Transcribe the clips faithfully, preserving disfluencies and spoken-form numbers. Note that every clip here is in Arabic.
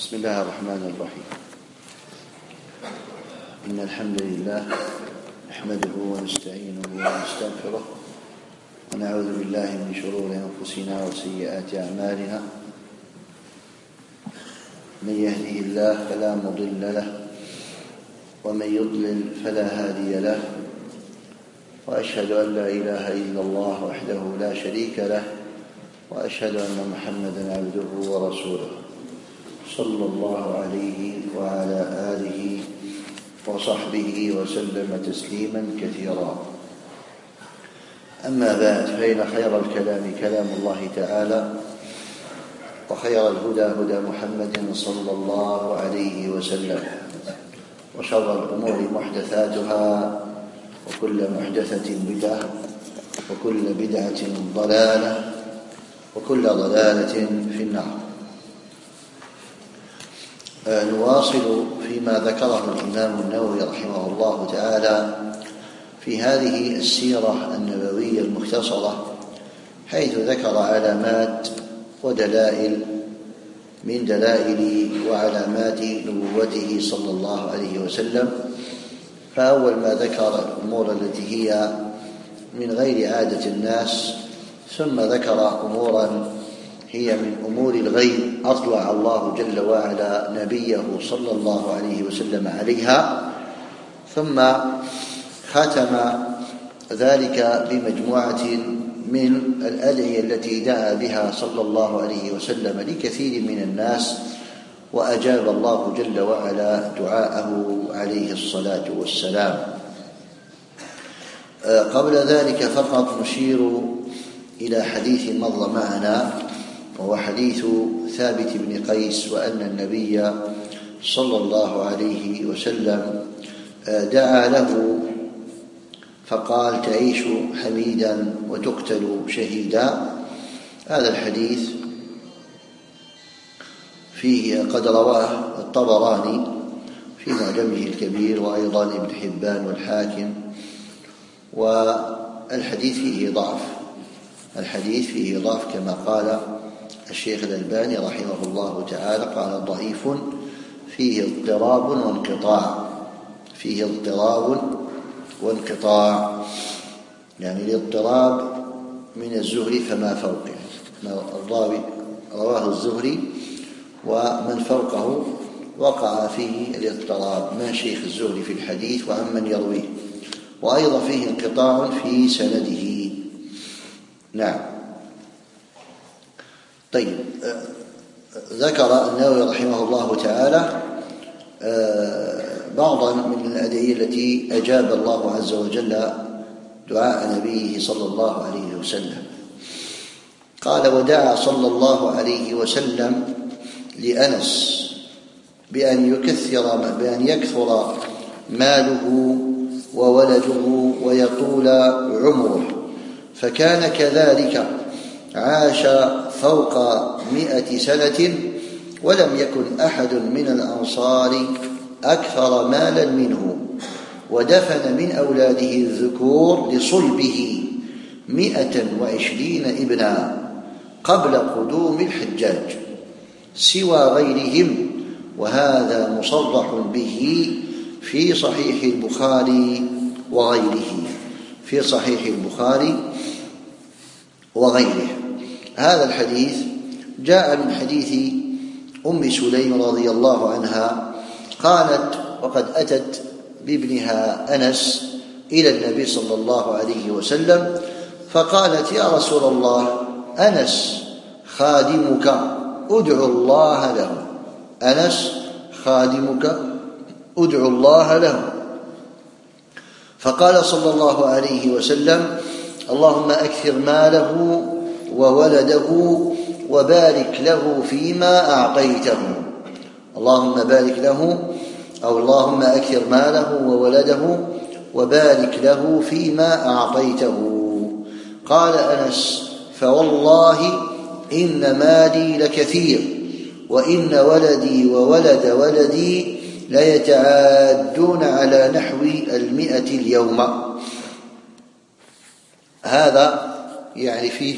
بسم الله الرحمن الرحيم. إن الحمد لله نحمده ونستعينه ونستغفره ونعوذ بالله من شرور أنفسنا وسيئات أعمالنا. من يهده الله فلا مضل له ومن يضلل فلا هادي له، وأشهد أن لا إله إلا الله وحده لا شريك له، وأشهد أن محمدًا عبده ورسوله صلى الله عليه وعلى آله وصحبه وسلم تسليما كثيرا. أما بعد، فإن خير الكلام كلام الله تعالى، وخير الهدى هدى محمد صلى الله عليه وسلم، وشر الأمور محدثاتها، وكل محدثة بدعة، وكل بدعة ضلالة، وكل ضلالة في النار. نواصل فيما ذكره الإمام النووي رحمه الله تعالى في هذه السيرة النبوية المختصرة، حيث ذكر علامات ودلائل من دلائل وعلامات نبوته صلى الله عليه وسلم. فأول ما ذكر الأمور التي هي من غير عادة الناس، ثم ذكر أمورا هي من أمور الغيب أطلع الله جل وعلا نبيه صلى الله عليه وسلم عليها، ثم ختم ذلك بمجموعة من الأدعية التي دعا بها صلى الله عليه وسلم لكثير من الناس، وأجاب الله جل وعلا دعاءه عليه الصلاة والسلام. قبل ذلك فقط نشير إلى حديث مر معنا، وهو حديث ثابت بن قيس، وأن النبي صلى الله عليه وسلم دعا له فقال: تعيش حميدا وتقتل شهيدا. هذا الحديث فيه قد رواه الطبراني في معجمه الكبير، وأيضا ابن حبان والحاكم، والحديث فيه ضعف الحديث فيه ضعف كما قال الشيخ الألباني رحمه الله تعالى، قال: ضعيف فيه اضطراب وانقطاع فيه اضطراب وانقطاع يعني الاضطراب من الزهري فما فوقه، الراوي رواه الزهري ومن فوقه وقع فيه الاضطراب من شيخ الزهري في الحديث وعمن يرويه، وأيضا فيه انقطاع في سنده. نعم. طيب، ذكر النووي رحمه الله تعالى بعضا من الأدعية التي أجاب الله عز وجل دعاء نبيه صلى الله عليه وسلم. قال: ودعا صلى الله عليه وسلم لأنس بأن يكثر بأن يكثر ماله وولده ويطول عمره، فكان كذلك، عاش فوق مئة سنة، ولم يكن أحد من الأنصار أكثر مالا منه، ودفن من أولاده الذكور لصلبه مئة وعشرين ابنا قبل قدوم الحجاج سوى غيرهم، وهذا مصرح به في صحيح البخاري وغيره في صحيح البخاري وغيره. هذا الحديث جاء من حديث أم سليم رضي الله عنها، قالت: وقد أتت بابنها أنس إلى النبي صلى الله عليه وسلم فقالت: يا رسول الله، أنس خادمك، ادعو الله له أنس خادمك ادعو الله له. فقال صلى الله عليه وسلم: اللهم أكثر ماله وولده وبارك له فيما أعطيته. اللهم بارك له أو اللهم أكثر ماله وولده وبارك له فيما أعطيته. قال أنس: فوالله إن مالي لكثير، وإن ولدي وولد ولدي ليتعادون على نحو المئة اليوم. هذا يعني فيه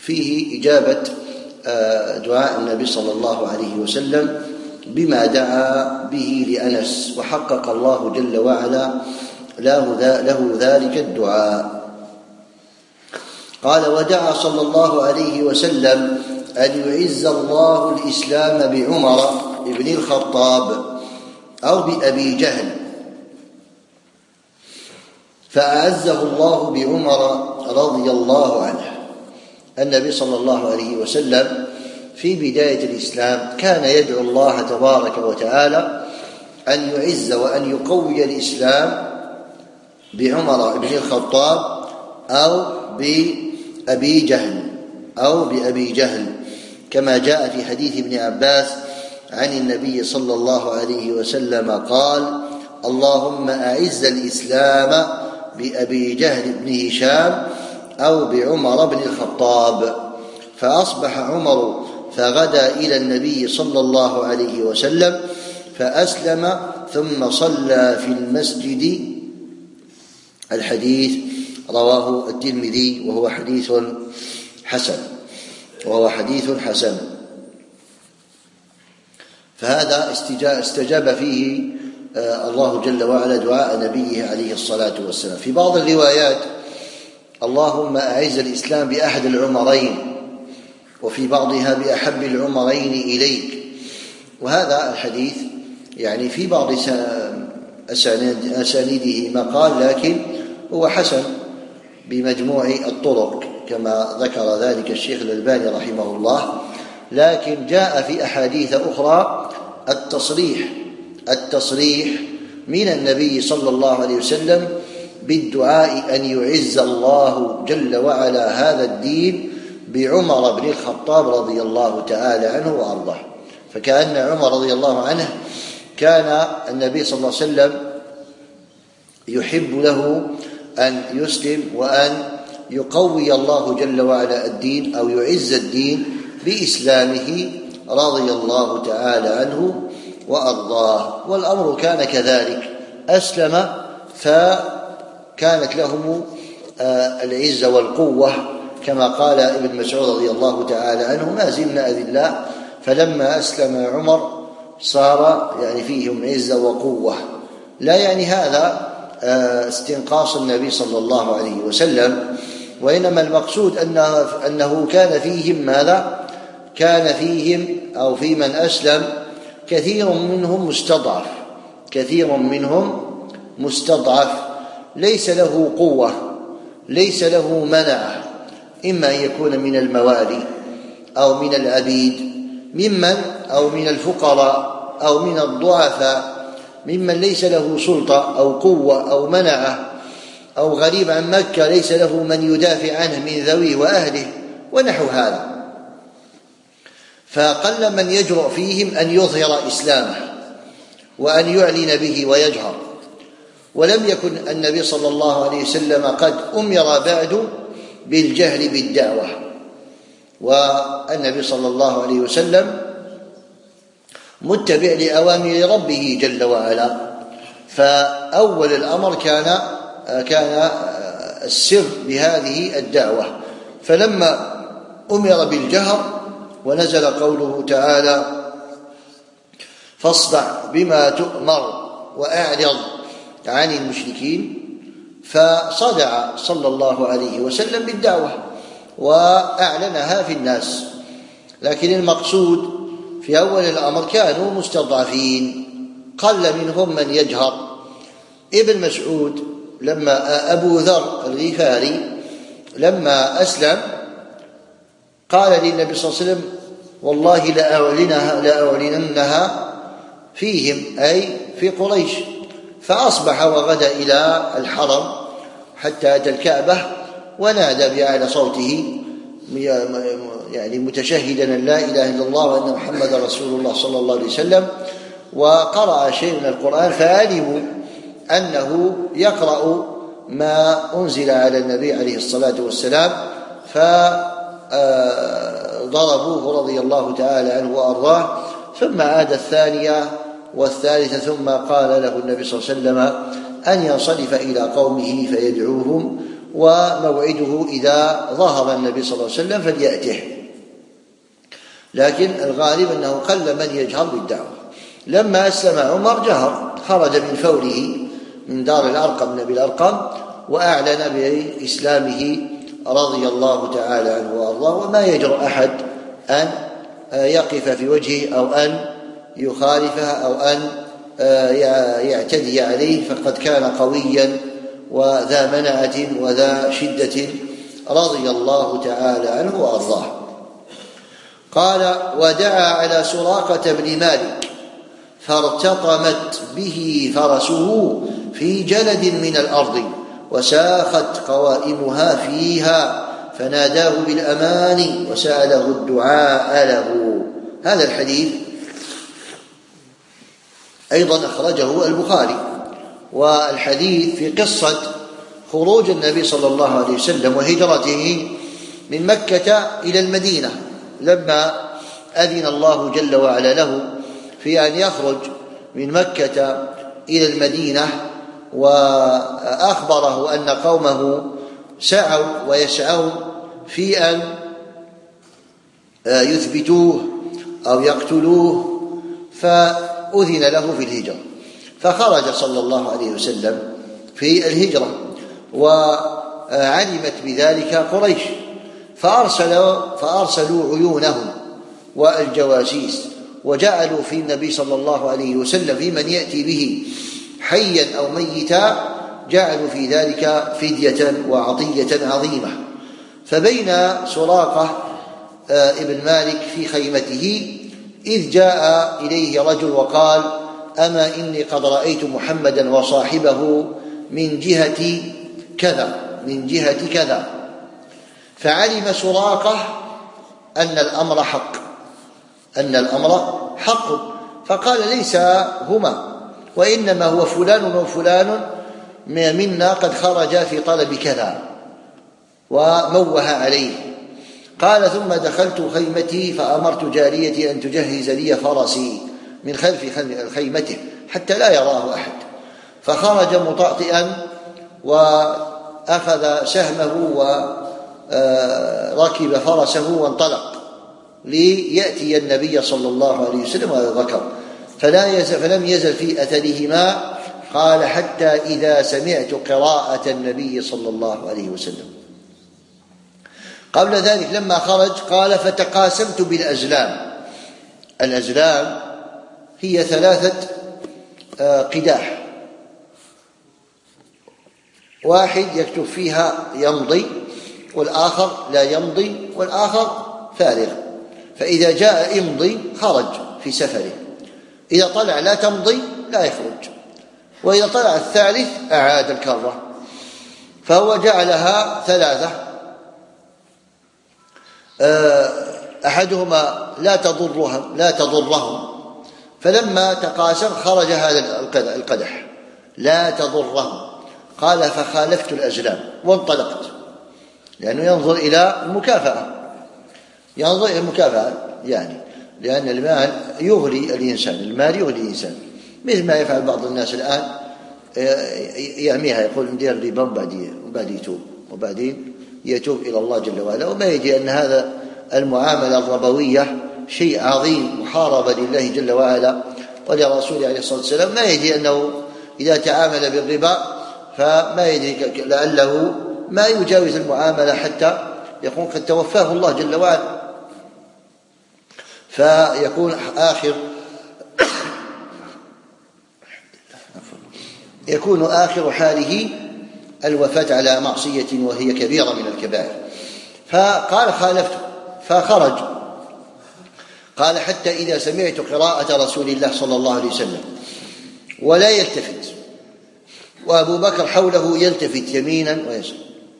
فيه إجابة دعاء النبي صلى الله عليه وسلم بما دعا به لأنس، وحقق الله جل وعلا له ذلك الدعاء. قال: ودعا صلى الله عليه وسلم أن يعز الله الإسلام بعمر بن الخطاب أو بأبي جهل، فأعزه الله بعمر رضي الله عنه. النبي صلى الله عليه وسلم في بداية الإسلام كان يدعو الله تبارك وتعالى أن يعز وأن يقوي الإسلام بعمر بن الخطاب أو بأبي جهل أو بأبي جهل كما جاء في حديث ابن عباس عن النبي صلى الله عليه وسلم قال: اللهم أعز الإسلام بأبي جهل بن هشام أو بعمر بن الخطاب. فأصبح عمر فغدا إلى النبي صلى الله عليه وسلم فأسلم ثم صلى في المسجد. الحديث رواه الترمذي وهو حديث حسن وهو حديث حسن فهذا استجاب فيه الله جل وعلا دعاء نبيه عليه الصلاة والسلام. في بعض الروايات: اللهم أعز الإسلام بأحد العمرين، وفي بعضها بأحب العمرين إليك. وهذا الحديث يعني في بعض أسانيده مقال، لكن هو حسن بمجموع الطرق كما ذكر ذلك الشيخ الألباني رحمه الله. لكن جاء في أحاديث أخرى التصريح التصريح من النبي صلى الله عليه وسلم بالدعاء أن يعز الله جل وعلا هذا الدين بعمر بن الخطاب رضي الله تعالى عنه وأرضاه. فكأن عمر رضي الله عنه كان النبي صلى الله عليه وسلم يحب له أن يسلم وأن يقوي الله جل وعلا الدين أو يعز الدين بإسلامه رضي الله تعالى عنه وأرضاه. والأمر كان كذلك، أسلم فكانت لهم العزة والقوة كما قال ابن مسعود رضي الله تعالى عنه: ما زلنا أذلاء، فلما أسلم عمر صار يعني فيهم عزة وقوة. لا يعني هذا استنقاص النبي صلى الله عليه وسلم، وإنما المقصود أنه, أنه كان فيهم ماذا؟ كان فيهم أو في من أسلم كثير منهم مستضعف كثير منهم مستضعف ليس له قوة، ليس له منع، إما أن يكون من الموالي أو من العبيد، ممن أو من الفقراء أو من الضعفاء، ممن ليس له سلطة أو قوة أو منعه، أو غريب عن مكة ليس له من يدافع عنه من ذويه وأهله ونحو هذا. فقل من يجرؤ فيهم أن يظهر إسلامه وأن يعلن به ويجهر. ولم يكن النبي صلى الله عليه وسلم قد أمر بعد بالجهل بالدعوة، والنبي صلى الله عليه وسلم متبع لأوامر ربه جل وعلا. فأول الأمر كان كان السر بهذه الدعوة، فلما أمر بالجهر ونزل قوله تعالى: فاصدع بما تؤمر وأعرض عن المشركين، فصدع صلى الله عليه وسلم بالدعوة وأعلنها في الناس. لكن المقصود في أول الأمر كانوا مستضعفين، قل منهم من يجهر. ابن مسعود لما أبو ذر الغفاري لما أسلم قال للنبي صلى الله عليه وسلم: والله لأعلنها, لأعلننها فيهم، أي في قريش. فأصبح وغدا إلى الحرم حتى أتى الكعبة ونادى بأعلى صوته يعني متشهدا أن لا إله إلا الله وأن محمد رسول الله صلى الله عليه وسلم، وقرأ شيء من القرآن فعلموا أنه يقرأ ما أنزل على النبي عليه الصلاة والسلام، فضربوه رضي الله تعالى عنه وأرضاه. ثم عاد الثانية والثالثة، ثم قال له النبي صلى الله عليه وسلم أن ينصرف إلى قومه فيدعوهم وموعده إذا ظهر النبي صلى الله عليه وسلم فليأته، لكن الغالب أنه قل من يجهر بالدعوة. لما أسلم عمر جهر، خرج من فوره من دار الأرقم من أبي الأرقم وأعلن بإسلامه رضي الله تعالى عنه وأرضاه، وما يجرؤ أحد أن يقف في وجهه أو أن يخالفه أو أن يعتدي عليه، فقد كان قويا وذا منعة وذا شدة رضي الله تعالى عنه وأرضاه. قال: ودعا على سراقة بن مالك فارتطمت به فرسه في جلد من الأرض وساخت قوائمها فيها، فناداه بالأمان وسأله الدعاء له. هذا الحديث أيضا أخرجه البخاري، والحديث في قصة خروج النبي صلى الله عليه وسلم وهجرته من مكة إلى المدينة، لما أذن الله جل وعلا له في أن يخرج من مكة إلى المدينة، وأخبره أن قومه سعوا ويسعون في أن يثبتوه أو يقتلوه، فأذن له في الهجرة، فخرج صلى الله عليه وسلم في الهجرة، وعلمت بذلك قريش، فأرسلوا, فأرسلوا عيونهم والجواسيس وجعلوا في النبي صلى الله عليه وسلم في من يأتي به حيا أو ميتا، جعلوا في ذلك فدية وعطية عظيمة. فبين سراقة ابن مالك في خيمته إذ جاء إليه رجل وقال: أما إني قد رأيت محمدا وصاحبه من جهة كذا من جهة كذا. فعلم سراقة أن الأمر حق أن الأمر حق فقال: ليس هما، وإنما هو فلان وفلان منا قد خرج في طلب كذا، وموه عليه. قال: ثم دخلت خيمتي فأمرت جاريتي أن تجهز لي فرسي من خلف خيمته حتى لا يراه أحد، فخرج مطأطئا وأخذ سهمه وركب فرسه وانطلق ليأتي النبي صلى الله عليه وسلم وأبي بكر، فلا يزل فلم يزل في أثرهما. قال: حتى إذا سمعت قراءة النبي صلى الله عليه وسلم. قبل ذلك لما خرج قال: فتقاسمت بالأزلام. الأزلام هي ثلاثة قداح، واحد يكتب فيها يمضي، والآخر لا يمضي، والآخر فارغ، فإذا جاء امضي خرج في سفره، إذا طلع لا تمضي لا يخرج، وإذا طلع الثالث أعاد الكرة. فهو جعلها ثلاثة، أحدهما لا تضرهم لا تضرهم فلما تقاسم خرج هذا القدح لا تضرهم. قال: فخالفت الأزلام وانطلقت، لأنه ينظر إلى المكافأة ينظر إلى المكافأة يعني لأن المال يغري الإنسان المال يغري الإنسان، مثل ما يفعل بعض الناس الآن، يعميها يقول ندير ربا وبعدين يتوب وبعدين يتوب إلى الله جل وعلا، وما يجي أن هذا المعاملة الربوية شيء عظيم، محاربة لله جل وعلا ولرسوله عليه الصلاة والسلام. ما يجي أنه إذا تعامل بالربا فما يدري لعله ما يجاوز المعاملة حتى يكون قد توفاه الله جل وعلا، فيكون آخر يكون آخر حاله الوفاة على معصية وهي كبيرة من الكبائر. فقال: خالفت فخرج. قال: حتى إذا سمعت قراءة رسول الله صلى الله عليه وسلم ولا يلتفت، وأبو بكر حوله يلتفت يمينا ويسرا،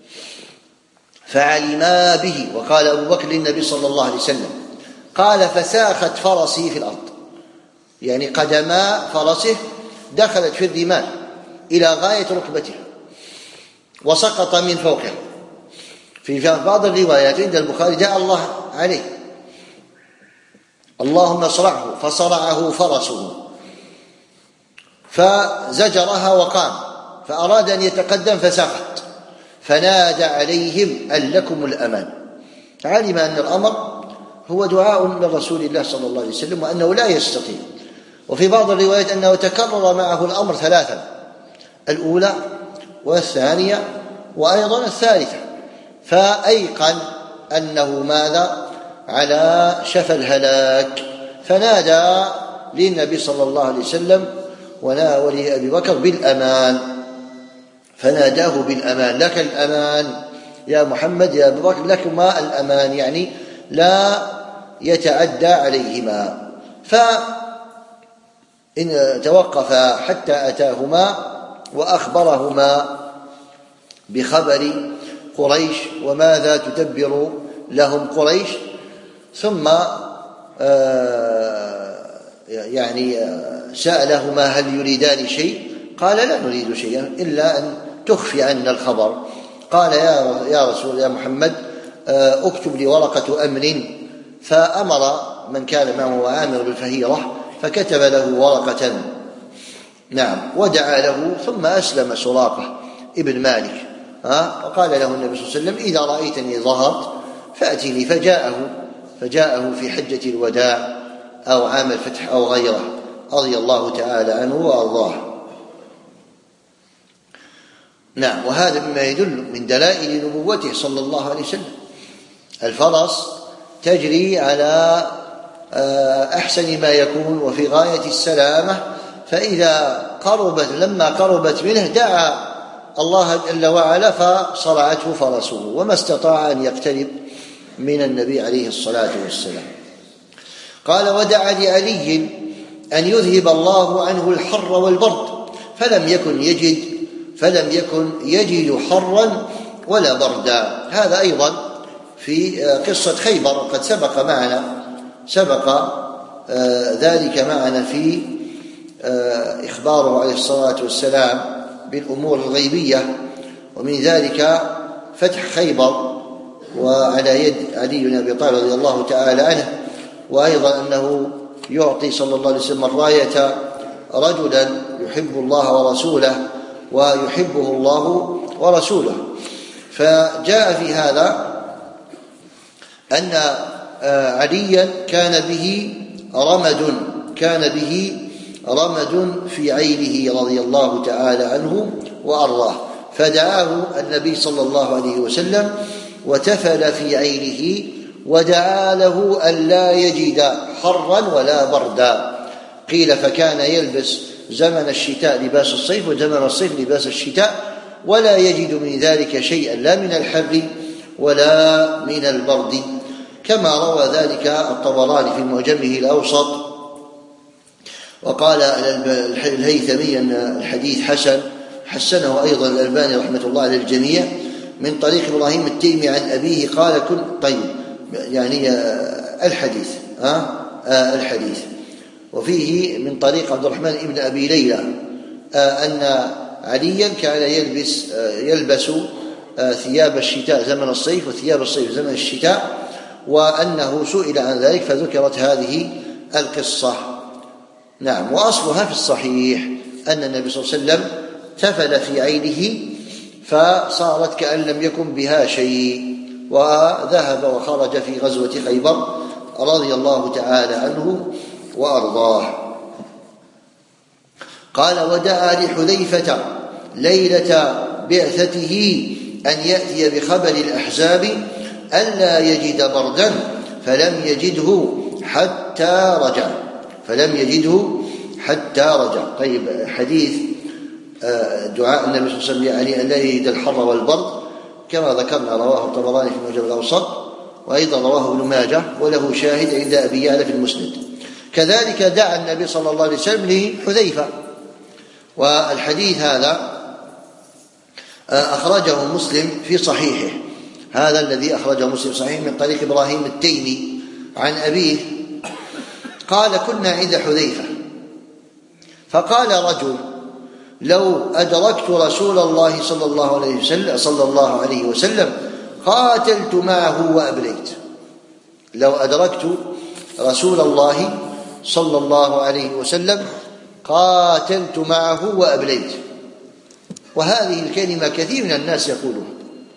فعلما به. وقال أبو بكر للنبي صلى الله عليه وسلم، قال: فساخت فرسي في الأرض، يعني قدما فرسه دخلت في الرمال إلى غاية ركبته وسقط من فوقه. في بعض الروايات عند البخاري جاء الله عليه: اللهم اصرعه، فصرعه فرسه فزجرها وقام، فأراد أن يتقدم فسقط، فنادى عليهم أن لكم الأمان. علم أن الأمر هو دعاء من رسول الله صلى الله عليه وسلم وأنه لا يستطيع. وفي بعض الروايات أنه تكرر معه الأمر ثلاثا، الأولى والثانية وأيضا الثالثة، فأيقن أنه ماذا؟ على شفا الهلاك، فنادى للنبي صلى الله عليه وسلم ولأبي بكر بالأمان، فناداه بالأمان، لك الأمان يا محمد يا أبي بكر، لكما الأمان، يعني لا يتعدى عليهما. فإن توقف حتى أتاهما وأخبرهما بخبر قريش وماذا تدبر لهم قريش، ثم يعني سألهما هل يريدان شيء؟ قال لا نريد شيئا إلا أن تخفي عنا الخبر. قال يا رسول يا محمد اكتب لي ورقة أمن، فأمر من كان معه عامر بالفهيرة فكتب له ورقة، نعم، ودعا له، ثم أسلم سراقة ابن مالك، وقال له النبي صلى الله عليه وسلم إذا رأيتني ظهرت فأتني، فجاءه فجاءه في حجة الوداع أو عام الفتح أو غيره رضي الله تعالى عنه وأرضاه. نعم، وهذا مما يدل من دلائل نبوته صلى الله عليه وسلم. الفرس تجري على أحسن ما يكون وفي غاية السلامة، فإذا قربت لما قربت منه دعا الله جل وعلا فصرعته فرسه، وما استطاع أن يقترب من النبي عليه الصلاة والسلام. قال ودعا لعلي أن يذهب الله عنه الحر والبرد، فلم يكن يجد فلم يكن يجد حرا ولا بردا. هذا أيضا في قصة خيبر، قد سبق معنا سبق ذلك معنا في إخباره عليه الصلاة والسلام بالأمور الغيبية، ومن ذلك فتح خيبر وعلى يد علي بن أبي طالب رضي الله تعالى عنه، وأيضا أنه يعطي صلى الله عليه وسلم الراية رجلا يحب الله ورسوله ويحبه الله ورسوله. فجاء في هذا أن عليا كان به رمد كان به رمد في عينه رضي الله تعالى عنه وأرضاه، فدعاه النبي صلى الله عليه وسلم وتفل في عينه ودعا له أن لا يجد حرا ولا بردا. قيل فكان يلبس زمن الشتاء لباس الصيف وزمن الصيف لباس الشتاء، ولا يجد من ذلك شيئا لا من الحر ولا من البرد، كما روى ذلك الطبراني في معجمه الأوسط. وقال الهيثمي أن الحديث حسن، حسنه أيضا الألباني رحمة الله على الجميع من طريق إبراهيم التيمي عن أبيه قال كن طيب يعني الحديث آه آه الحديث وفيه من طريق عبد الرحمن ابن أبي ليلى آه أن عليا كان يلبس آه يلبس آه ثياب الشتاء زمن الصيف وثياب الصيف زمن الشتاء، وأنه سئل عن ذلك فذكرت هذه القصة. نعم، وأصلها في الصحيح أن النبي صلى الله عليه وسلم تفل في عينه فصارت كأن لم يكن بها شيء، وذهب وخرج في غزوة خيبر رضي الله تعالى عنه وأرضاه. قال ودعا لحذيفة ليلة بعثته أن يأتي بخبر الأحزاب ألا يجد بردا فلم يجده حتى رجع فلم يجده حتى رجع. طيب، حديث دعاء النبي صلى الله عليه وسلم يعني أن لا يجد الحر والبرد كما ذكرنا رواه الطبراني في المعجم الأوسط، وأيضا رواه ابن ماجه وله شاهد عند أبي يعلى في المسند. كذلك دعا النبي صلى الله عليه وسلم لحذيفة، والحديث هذا أخرجه مسلم في صحيحه، هذا الذي أخرجه مسلم صحيح من طريق إبراهيم التيمي عن أبيه قال كنا عند حذيفة فقال رجل لو أدركت رسول الله صلى الله عليه وسلم صلى الله عليه وسلم قاتلت معه وأبليت. لو أدركت رسول الله صلى الله عليه وسلم قاتلت معه وأبليت. وهذه الكلمة كثير من الناس يقولون،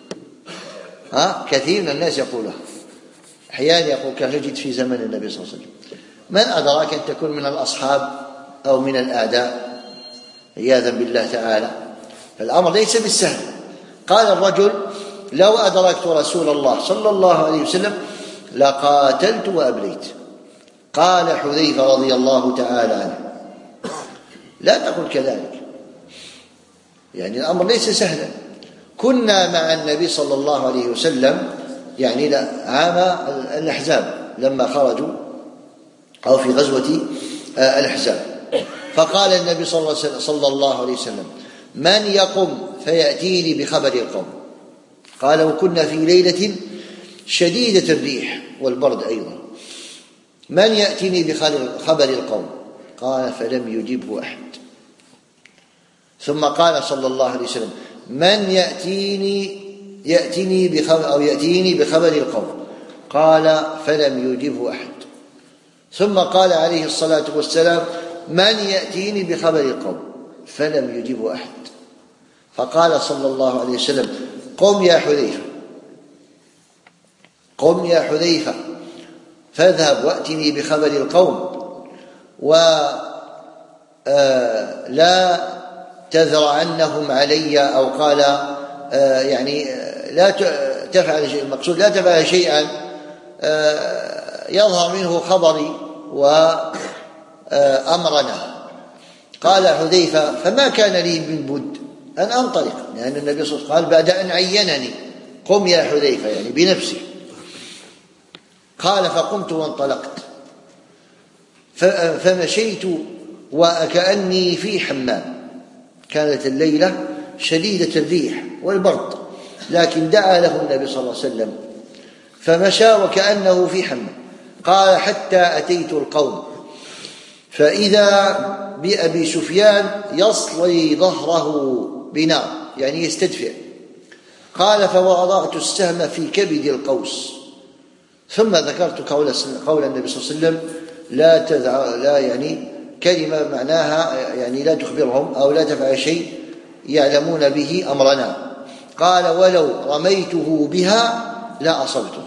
ها كثير من الناس يقولها أحيانا، يقول كان يجد في زمن النبي صلى الله عليه وسلم. من أدراك أن تكون من الأصحاب أو من الأعداء عياذا بالله تعالى؟ فالأمر ليس بالسهل. قال الرجل: لو أدركت رسول الله صلى الله عليه وسلم لقاتلت وأبليت. قال حذيفة رضي الله تعالى عنه: لا تقل كذلك، يعني الأمر ليس سهلا. كنا مع النبي صلى الله عليه وسلم يعني عام الأحزاب لما خرجوا أو في غزوة الأحزاب، فقال النبي صلى الله عليه وسلم: من يقم فيأتيني بخبر القوم؟ قال: وكنا في ليلة شديدة الريح والبرد أيضا، من يأتيني بخبر القوم؟ قال: فلم يجبه أحد. ثم قال صلى الله عليه وسلم: من يأتيني يأتيني بخبر أو يأتيني بخبر القوم؟ قال: فلم يجبه أحد. ثم قال عليه الصلاة والسلام: من يأتيني بخبر القوم؟ فلم يجبه أحد. فقال صلى الله عليه وسلم: قم يا حذيفة، قم يا حذيفة فاذهب وأتني بخبر القوم، ولا تذرعنهم علي، أو قال يعني لا تفعل شيء، المقصود لا تفعل شيئا يظهر منه خبري وأمرنا. قال حذيفة: فما كان لي من بد أن أنطلق، لأن يعني النبي صلى الله عليه وسلم قال بعد أن عينني: قم يا حذيفة، يعني بنفسه. قال: فقمت وانطلقت، فمشيت وكأني في حمام. كانت الليلة شديدة الريح والبرد، لكن دعا له النبي صلى الله عليه وسلم فمشى وكأنه في حمام. قال: حتى أتيت القوم فإذا بأبي سفيان يصلي ظهره بنار، يعني يستدفئ. قال: فوضعت السهم في كبد القوس، ثم ذكرت قول النبي صلى الله عليه وسلم: لا تدع لا يعني كلمة معناها يعني لا تخبرهم أو لا تفعل شيء يعلمون به أمرنا. قال: ولو رميته بها لا أصبته.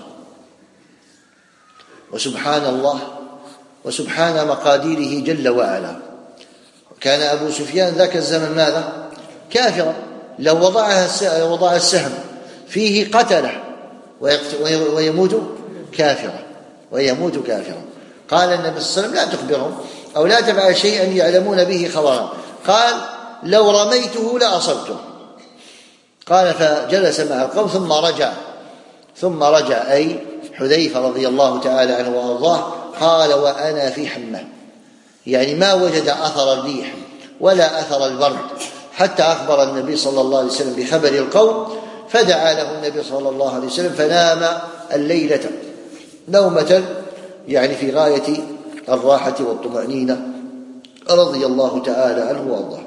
وسبحان الله وسبحان مقاديره جل وعلا، كان أبو سفيان ذاك الزمن ماذا؟ كافرا. لو وضعها وضع السهم فيه قتله ويموت كافرا ويموت كافرا. قال النبي صلى الله عليه وسلم: لا تخبرهم أو لا تفعل شيئا يعلمون به خبرا. قال: لو رميته لأصبته. قال: فجلس مع القوم ثم رجع ثم رجع أي حذيفة رضي الله تعالى عنه وأرضاه. قال: وأنا في حمى، يعني ما وجد أثر الريح ولا أثر البرد، حتى أخبر النبي صلى الله عليه وسلم بخبر القوم، فدعا له النبي صلى الله عليه وسلم فنام الليلة نومة يعني في غاية الراحة والطمأنينة رضي الله تعالى عنه وأرضاه.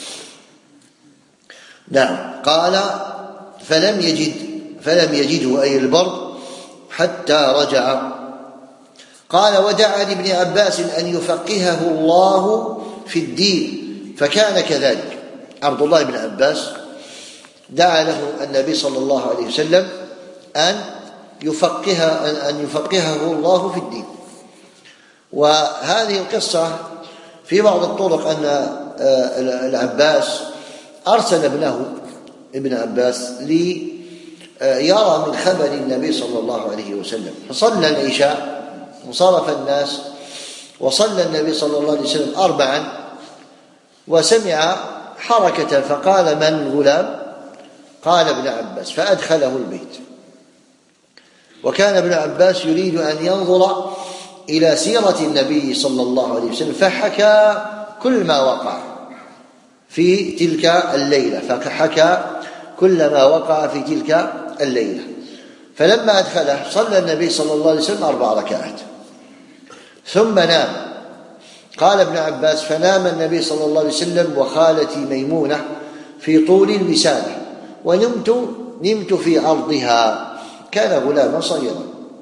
نعم. قال: فلم يجد فلم يجده أي البرد حتى رجع. قال: ودعا لابن عباس أن يفقهه الله في الدين، فكان كذلك. عبد الله بن عباس دعا له النبي صلى الله عليه وسلم أن يفقه أن يفقهه الله في الدين. وهذه القصة في بعض الطرق أن العباس أرسل ابنه ابن عباس ليرى من خبر النبي صلى الله عليه وسلم، فصلى العشاء وصرف الناس، وصلى النبي صلى الله عليه وسلم أربعا، وسمع حركة فقال: من الغلام؟ قال: ابن عباس، فأدخله البيت. وكان ابن عباس يريد أن ينظر إلى سيرة النبي صلى الله عليه وسلم، فحكى كل ما وقع في تلك الليلة فحكى كل ما وقع في تلك الليلة. فلما أدخله صلى النبي صلى الله عليه وسلم أربع ركعات ثم نام. قال ابن عباس: فنام النبي صلى الله عليه وسلم وخالتي ميمونة في طول الوسادة، ونمت نمت في عرضها. كان غلاما صغيرا.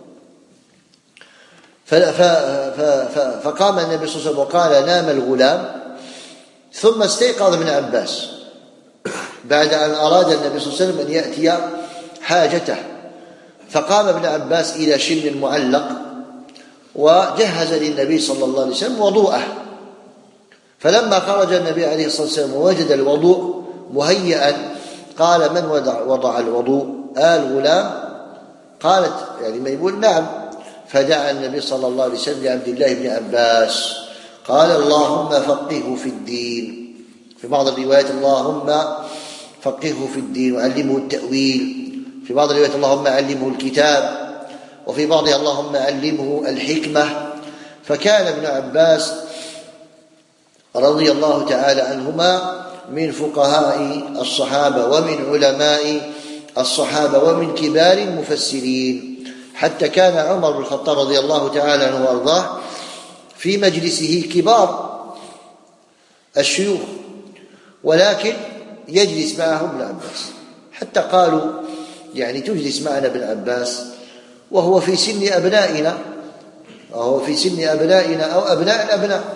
فقام النبي صلى الله عليه وسلم وقال: نام الغلام. ثم استيقظ ابن عباس بعد أن أراد النبي صلى الله عليه وسلم أن يأتي حاجته، فقام ابن عباس إلى شن معلق وجهز للنبي صلى الله عليه وسلم وضوءه. فلما خرج النبي عليه الصلاة والسلام ووجد الوضوء مهيئا قال: من وضع, وضع الوضوء؟ آل غلام؟ قالت يعني ميمون: نعم. فدعا النبي صلى الله عليه وسلم لعبد الله بن عباس قال: اللهم فقهه في الدين. في بعض الروايات: اللهم فقهه في الدين وعلمه التأويل. في بعض الروايات: اللهم علمه الكتاب. وفي بعضها: اللهم علمه الحكمة. فكان ابن عباس رضي الله تعالى عنهما من فقهاء الصحابة ومن علماء الصحابة ومن كبار المفسرين، حتى كان عمر بن الخطاب رضي الله تعالى عنه وارضاه في مجلسه كبار الشيوخ، ولكن يجلس معه ابن عباس، حتى قالوا: يعني تجلس معنا ابن عباس وهو في سن أبنائنا وهو في سن أبنائنا أو أبناء الأبناء.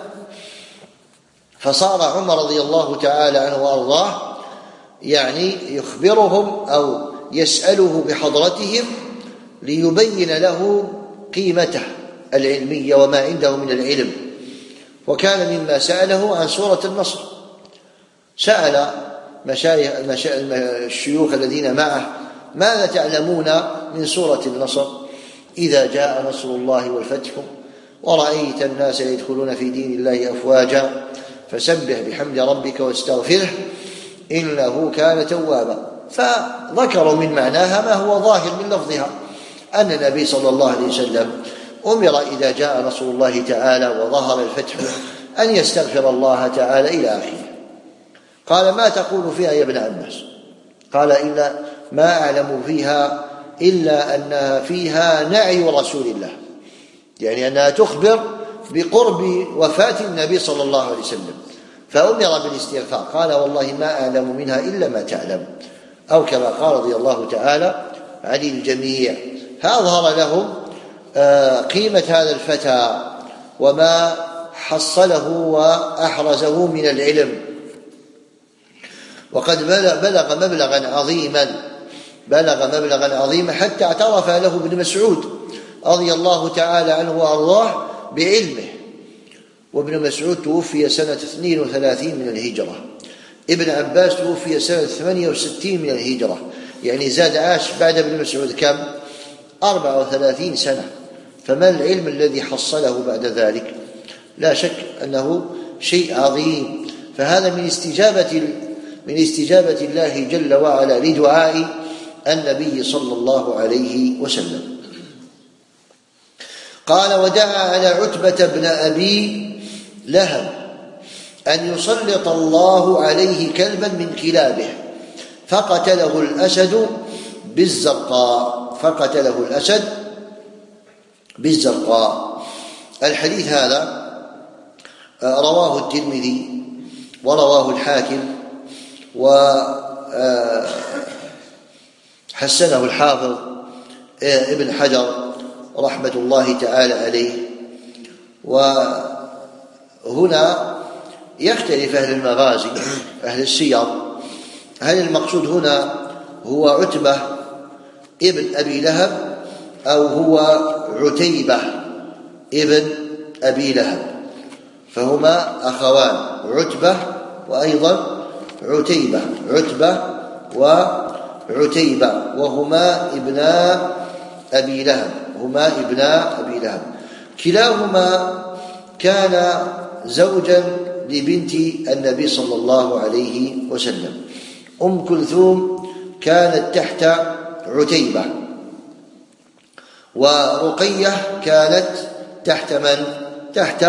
فصار عمر رضي الله تعالى عنه وارضاه يعني يخبرهم أو يسأله بحضرتهم ليبين له قيمته العلمية وما عنده من العلم. وكان مما سأله عن سورة النصر، سأل مشايخ الشيوخ الذين معه: ماذا تعلمون من سورة النصر؟ إذا جاء نصر الله والفتح ورأيت الناس يدخلون في دين الله أفواجا فسبح بحمد ربك واستغفره إنه كان توابا. فذكروا من معناها ما هو ظاهر من لفظها، أن النبي صلى الله عليه وسلم أمر إذا جاء نصر الله تعالى وظهر الفتح أن يستغفر الله تعالى إلى آخره. قال: ما تقول فيها يا ابن عباس؟ قال: إلا ما أعلم فيها إلا أنها فيها نعي رسول الله، يعني أنها تخبر بقرب وفاة النبي صلى الله عليه وسلم، فأمر بالاستغفار. قال: والله ما أعلم منها إلا ما تعلم، أو كما قال رضي الله تعالى عن الجميع. فأظهر لهم قيمة هذا الفتى وما حصله وأحرزه من العلم، وقد بلغ مبلغا عظيما بلغ مبلغا عظيما حتى اعترف له ابن مسعود رضي الله تعالى عنه وأرضاه بعلمه. وابن مسعود توفي سنة اثنين وثلاثين من الهجرة، ابن عباس توفي سنة ثمانية وستين من الهجرة، يعني زاد عاش بعد ابن مسعود كم؟ أربعة وثلاثين سنة. فما العلم الذي حصله بعد ذلك؟ لا شك أنه شيء عظيم. فهذا من استجابة من استجابة الله جل وعلا لدعاء النبي صلى الله عليه وسلم. قال: ودعا على عتبة بن أبي لهب أن يسلط الله عليه كلبا من كلابه فقتله الأسد بالزرقاء فقتله الأسد بالزرقاء. الحديث هذا رواه الترمذي ورواه الحاكم وحسنه الحافظ ابن حجر رحمة الله تعالى عليه. وهنا يختلف أهل المغازي أهل السير، هل المقصود هنا هو عتبة ابن أبي لهب أو هو عتيبة ابن أبي لهب؟ فهما أخوان، عتبة وأيضا عتيبة، عتبة وعتيبة، وهما ابنا أبي لهب هما ابنا أبي لهب كلاهما كان زوجا لبنت النبي صلى الله عليه وسلم. أم كلثوم كانت تحت عتيبة، ورقية كانت تحت من؟ تحت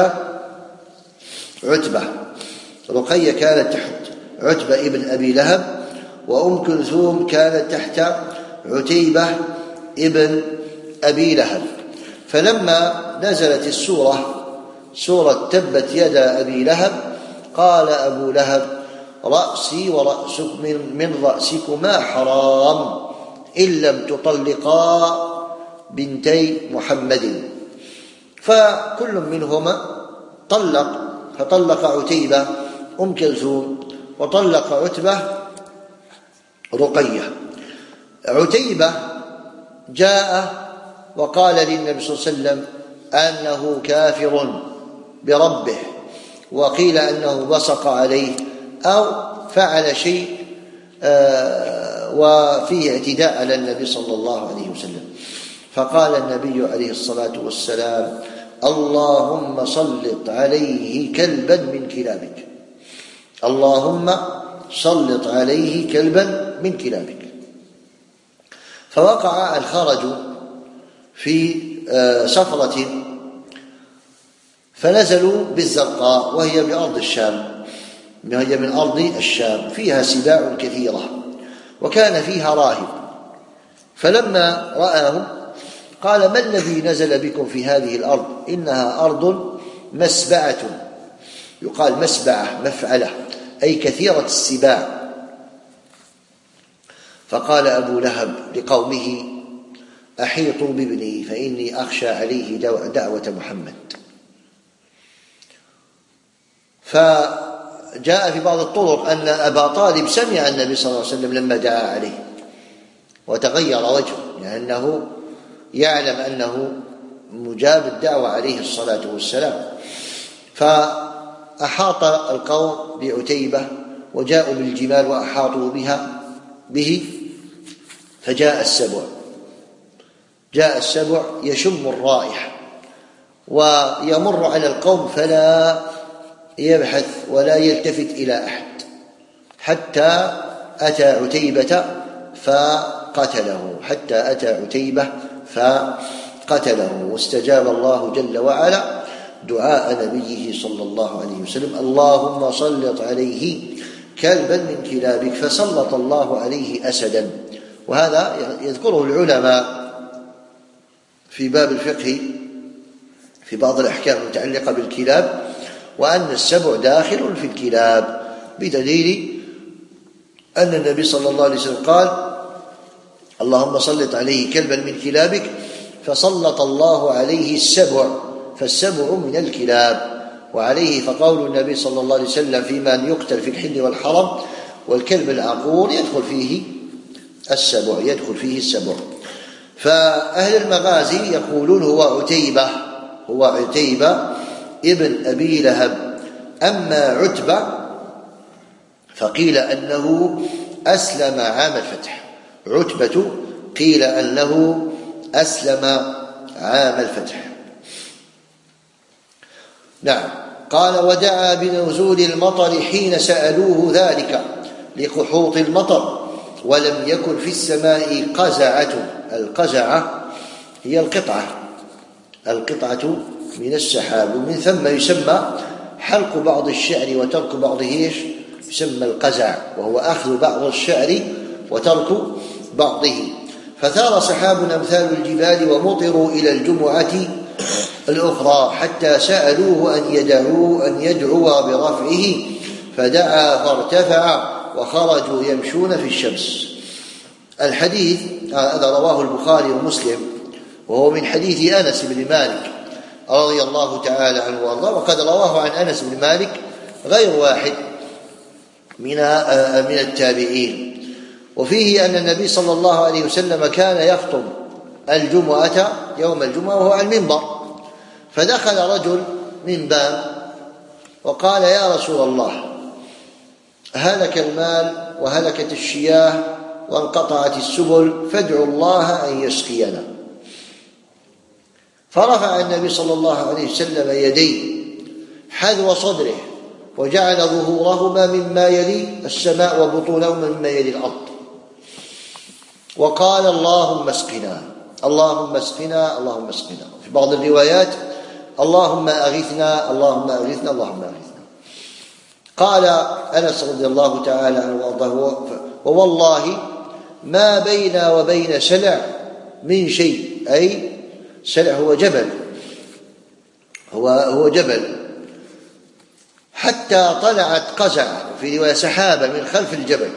عتبة. رقية كانت تحت عتبة ابن أبي لهب، وأم كلثوم كانت تحت عتيبة ابن أبي لهب. فلما نزلت السورة سورة تبت يدا أبي لهب قال أبو لهب: رأسي ورأسك من, من رأسكما حرام إن لم تطلقا بنتي محمد. فكل منهما طلق، فطلق عتيبة أم كلثوم وطلق عتبة رقية. عتيبة جاء وقال للنبي صلى الله عليه وسلم أنه كافر بربه، وقيل أنه بصق عليه أو فعل شيء وفيه اعتداء على النبي صلى الله عليه وسلم، فقال النبي عليه الصلاة والسلام: اللهم سلط عليه كلبا من كلابك، اللهم سلط عليه كلبا من كلابك. فوقع الخرج في سفرة فنزلوا بالزرقاء، وهي بأرض الشام، وهي من أرض الشام، فيها سباع كثيرة وكان فيها راهب، فلما رآهم قال: ما الذي نزل بكم في هذه الأرض؟ إنها أرض مسبعة، يقال مسبعة مفعلة، أي كثيرة السباع. فقال أبو لهب لقومه: أحيطوا بابني فإني أخشى عليه دعوة محمد. فجاء في بعض الطرق أن أبا طالب سمع النبي صلى الله عليه وسلم لما دعا عليه وتغير وجهه، لأنه يعلم أنه مجاب الدعوة عليه الصلاة والسلام. فأحاط القوم بعتيبة وجاءوا بالجمال وأحاطوا بها به، فجاء السبع، جاء السبع يشم الرائحة ويمر على القوم فلا يبحث ولا يلتفت إلى أحد، حتى أتى عتيبة فقتله، حتى أتى عتيبة فقتله. واستجاب الله جل وعلا دعاء نبيه صلى الله عليه وسلم: اللهم سلط عليه كلبا من كلابك، فسلط الله عليه أسدا. وهذا يذكره العلماء في باب الفقه في بعض الأحكام المتعلقة بالكلاب، وأن السبع داخل في الكلاب، بدليل أن النبي صلى الله عليه وسلم قال: اللهم سلط عليه كلبا من كلابك، فسلط الله عليه السبع، فالسبع من الكلاب. وعليه فقول النبي صلى الله عليه وسلم في من يقتل في الحل والحرم: والكلب العقور يدخل فيه السبع، يدخل فيه السبع. فأهل المغازي يقولون هو عتيبة، هو عتيبة ابن أبي لهب. أما عتبة فقيل أنه أسلم عام الفتح، عتبة قيل أنه أسلم عام الفتح. نعم. قال: ودعا بنزول المطر حين سألوه ذلك لقحوط المطر، ولم يكن في السماء قزعة. القزعة هي القطعة، القطعة من السحاب، ومن ثم يسمى حلق بعض الشعر وترك بعضه ايش؟ يسمى القزع، وهو أخذ بعض الشعر وترك بعضه. فثار سحاب أمثال الجبال ومطروا إلى الجمعة الأخرى، حتى سألوه أن يدعوا أن يدعو برفعه، فدعا فارتفع وخرجوا يمشون في الشمس. الحديث هذا رواه البخاري ومسلم، وهو من حديث أنس بن مالك رضي الله تعالى عنه وارضاه، وقد رواه عن أنس بن مالك غير واحد من من التابعين. وفيه أن النبي صلى الله عليه وسلم كان يخطب الجمعة يوم الجمعة وهو على المنبر، فدخل رجل من باب وقال: يا رسول الله، هلك المال وهلكت الشياه وانقطعت السبل، فادعوا الله أن يسقينا. فرفع النبي صلى الله عليه وسلم يديه حذو صدره، وجعل ظهورهما مما يلي السماء وبطونهما مما يلي الأرض، وقال: اللهم اسقنا، اللهم اسقنا، اللهم اسقنا. في بعض الروايات: اللهم أغثنا، اللهم أغثنا، اللهم أغثنا. قال أنس رضي الله تعالى عنه وارضاه: ووالله ما بيننا وبين سلع من شيء، أي سلع هو جبل، هو هو جبل، حتى طلعت قزعة، في رواية سحابة من خلف الجبل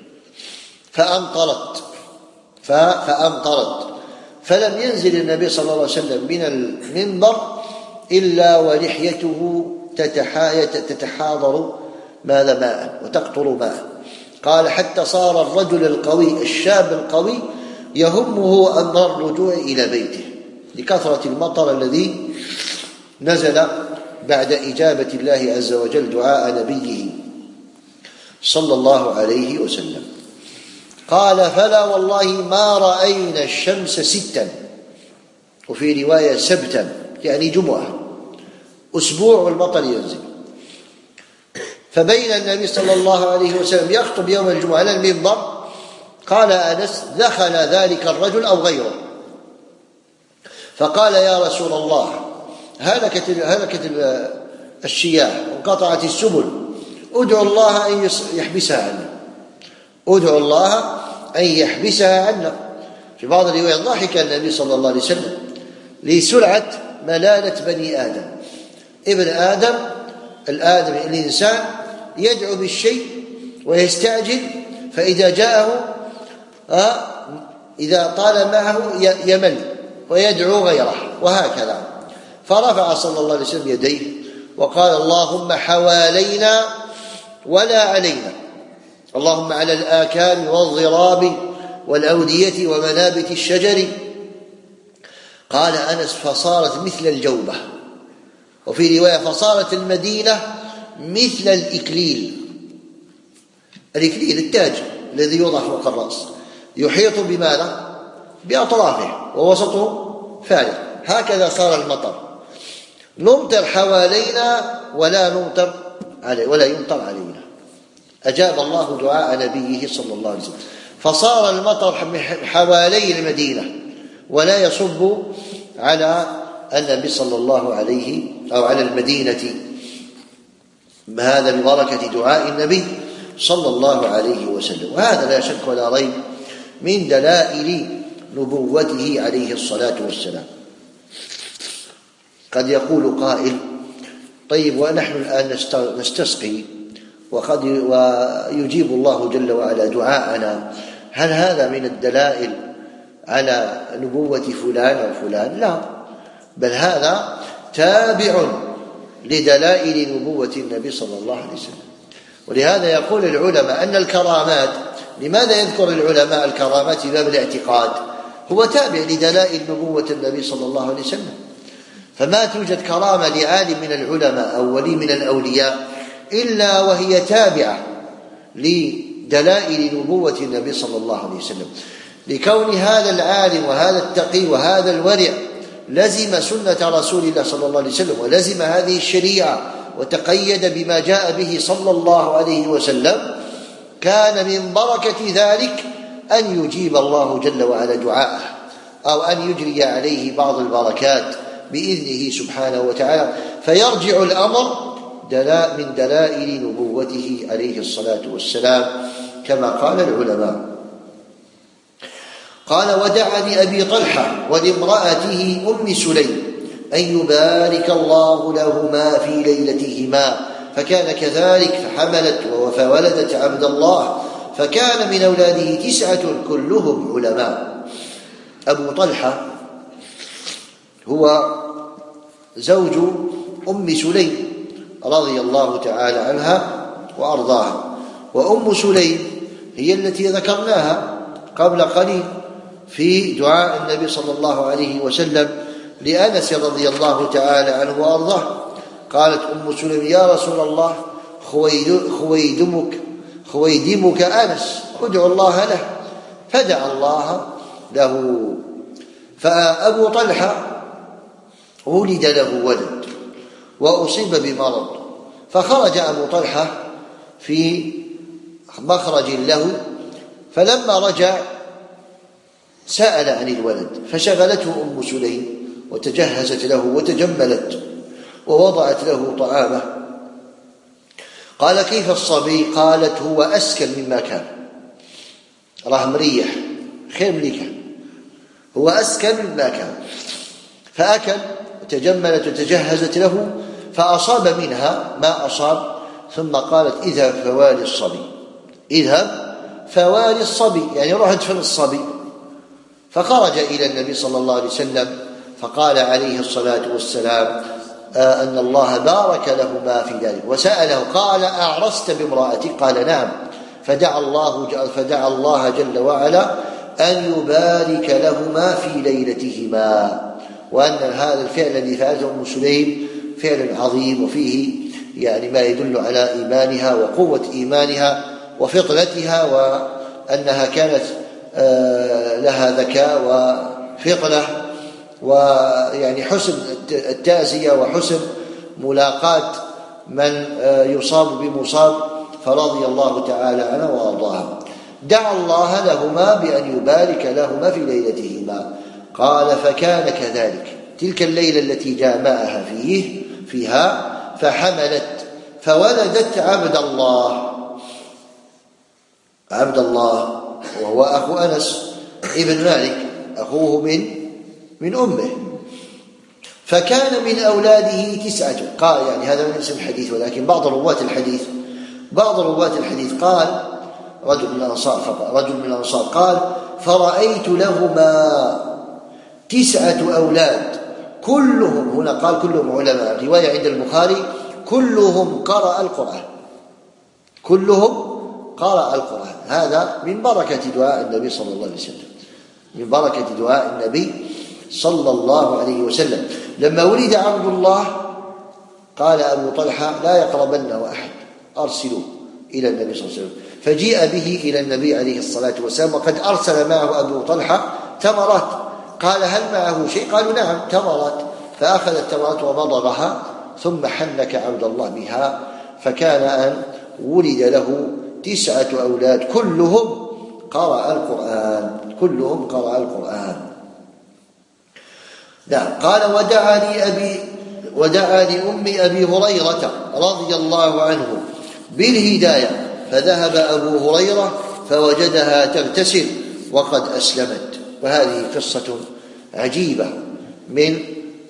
فأمطرت فأمطرت فلم ينزل النبي صلى الله عليه وسلم من المنبر إلا ولحيته تتحاضر ماذا ماء وتقطر ماء. قال: حتى صار الرجل القوي الشاب القوي يهمه أمر الرجوع إلى بيته لكثرة المطر الذي نزل بعد إجابة الله عز وجل دعاء نبيه صلى الله عليه وسلم. قال: فلا والله ما رأينا الشمس ستا، وفي رواية سبتا يعني جمعة، أسبوع والمطر ينزل. فبين النبي صلى الله عليه وسلم يخطب يوم الجمعة على المنبر، قال أنس: دخل ذلك الرجل أو غيره فقال: يا رسول الله، هلكت هلكت الشياه وانقطعت السبل، ادعو الله أن يحبسها عنا، ادعو الله أن يحبسها عنا. في بعض الروايات ضحك النبي صلى الله عليه وسلم لسرعة ملالة بني آدم. ابن آدم الآدم الإنسان يدعو بالشيء ويستعجل، فإذا جاءه إذا طال معه يمل ويدعو غيره وهكذا. فرفع صلى الله عليه وسلم يديه وقال: اللهم حوالينا ولا علينا، اللهم على الآكام والضراب والأودية ومنابت الشجر. قال أنس: فصارت مثل الجوبة، وفي رواية فصارت المدينة مثل الإكليل. الإكليل التاج الذي يوضع فوق الرأس، يحيط بماذا؟ بأطرافه ووسطه فارغ. هكذا صار المطر، نمطر حوالينا ولا نمطر علي ولا يمطر علينا. أجاب الله دعاء نبيه صلى الله عليه وسلم، فصار المطر حوالي المدينة ولا يصب على النبي صلى الله عليه أو على المدينة. هذا ببركة دعاء النبي صلى الله عليه وسلم. وهذا لا شك ولا ريب من دلائل نبوته عليه الصلاة والسلام. قد يقول قائل: طيب ونحن الآن نستسقي وقد ويجيب الله جل وعلا دعاءنا، هل هذا من الدلائل على نبوة فلان أو فلان؟ لا، بل هذا تابع لدلائل نبوة النبي صلى الله عليه وسلم. ولهذا يقول العلماء أن الكرامات، لماذا يذكر العلماء الكرامات في باب الاعتقاد؟ هو تابع لدلائل نبوة النبي صلى الله عليه وسلم. فما توجد كرامة لعالم من العلماء أو ولي من الأولياء إلا وهي تابعة لدلائل نبوة النبي صلى الله عليه وسلم، لكون هذا العالم وهذا التقي وهذا الورع لزم سنة رسول الله صلى الله عليه وسلم ولزم هذه الشريعة وتقيد بما جاء به صلى الله عليه وسلم. كان من بركة ذلك أن يجيب الله جل وعلا دعاءه، أو أن يجري عليه بعض البركات بإذنه سبحانه وتعالى، فيرجع الأمر دلاء من دلائل نبوته عليه الصلاة والسلام كما قال العلماء. قال: ودعا لأبي طلحة ولامرأته أم سليم أن يبارك الله لهما في ليلتهما، فكان كذلك، فحملت وولدت عبد الله، فكان من أولاده تسعة كلهم علماء. أبو طلحة هو زوج أم سليم رضي الله تعالى عنها وأرضاها، وأم سليم هي التي ذكرناها قبل قليل في دعاء النبي صلى الله عليه وسلم لأنس رضي الله تعالى عنه وأرضاه. قالت أم سليم: يا رسول الله، خويدمك خويدمك أنس، ادعو الله له. فدعا الله له. فأبو طلحة ولد له ولد وأصيب بمرض، فخرج أبو طلحة في مخرج له، فلما رجع سأل عن الولد، فشغلته أم سليم وتجهزت له وتجملت ووضعت له طعامه. قال: كيف الصبي؟ قالت: هو أسكن مما كان، راه مريح، خير مليكه، هو أسكن مما كان. فأكل وتجملت وتجهزت له، فأصاب منها ما أصاب، ثم قالت: اذهب فوالي الصبي، اذهب فوالي الصبي، يعني روح ادفن الصبي. فخرج إلى النبي صلى الله عليه وسلم فقال عليه الصلاة والسلام آه أن الله بارك لهما في ذلك، وسأله قال: أعرست بامرأتك؟ قال: نعم. فدعا الله, فدعا الله جل وعلا أن يبارك لهما في ليلتهما، وأن هذا الفعل الذي فعلته أم سليم فعل عظيم وفيه يعني ما يدل على إيمانها وقوة إيمانها وفطنتها، وأنها كانت لها ذكاء وفطنة ويعني حسن التأزية وحسن ملاقاة من يصاب بمصاب، فرضي الله تعالى عنها وأرضاها. دعا الله لهما بأن يبارك لهما في ليلتهما. قال فكان كذلك تلك الليلة التي جامعها فيه فيها فحملت فولدت عبد الله عبد الله وهو أخو أنس ابن مالك، أخوه من من أمه. فكان من أولاده تسعة. قال يعني هذا من اسم الحديث، ولكن بعض رواة الحديث بعض رواة الحديث قال رجل من الأنصار رجل من الأنصار قال فرأيت لهما تسعة أولاد كلهم، هنا قال كلهم علماء، رواية عند البخاري كلهم قرأ القرآن كلهم قرأ القرآن. هذا من بركة دعاء النبي صلى الله عليه وسلم، من بركة دعاء النبي صلى الله عليه وسلم. لما ولد عبد الله قال أبو طلحة لا يقربنه أحد، أرسلوه إلى النبي صلى الله عليه وسلم. فجيء به إلى النبي عليه الصلاة والسلام وقد أرسل معه أبو طلحة تمرات. قال هل معه شيء؟ قالوا نعم تمرات. فأخذ التمرات ومضغها ثم حنك عبد الله بها، فكان أن ولد له تسعة أولاد كلهم قرأ القرآن كلهم قرأ القرآن. نعم. قال ودعا لي أبي ودعا لأم أبي هريرة رضي الله عنه بالهداية، فذهب أبو هريرة فوجدها تغتسل وقد أسلمت. وهذه قصة عجيبة من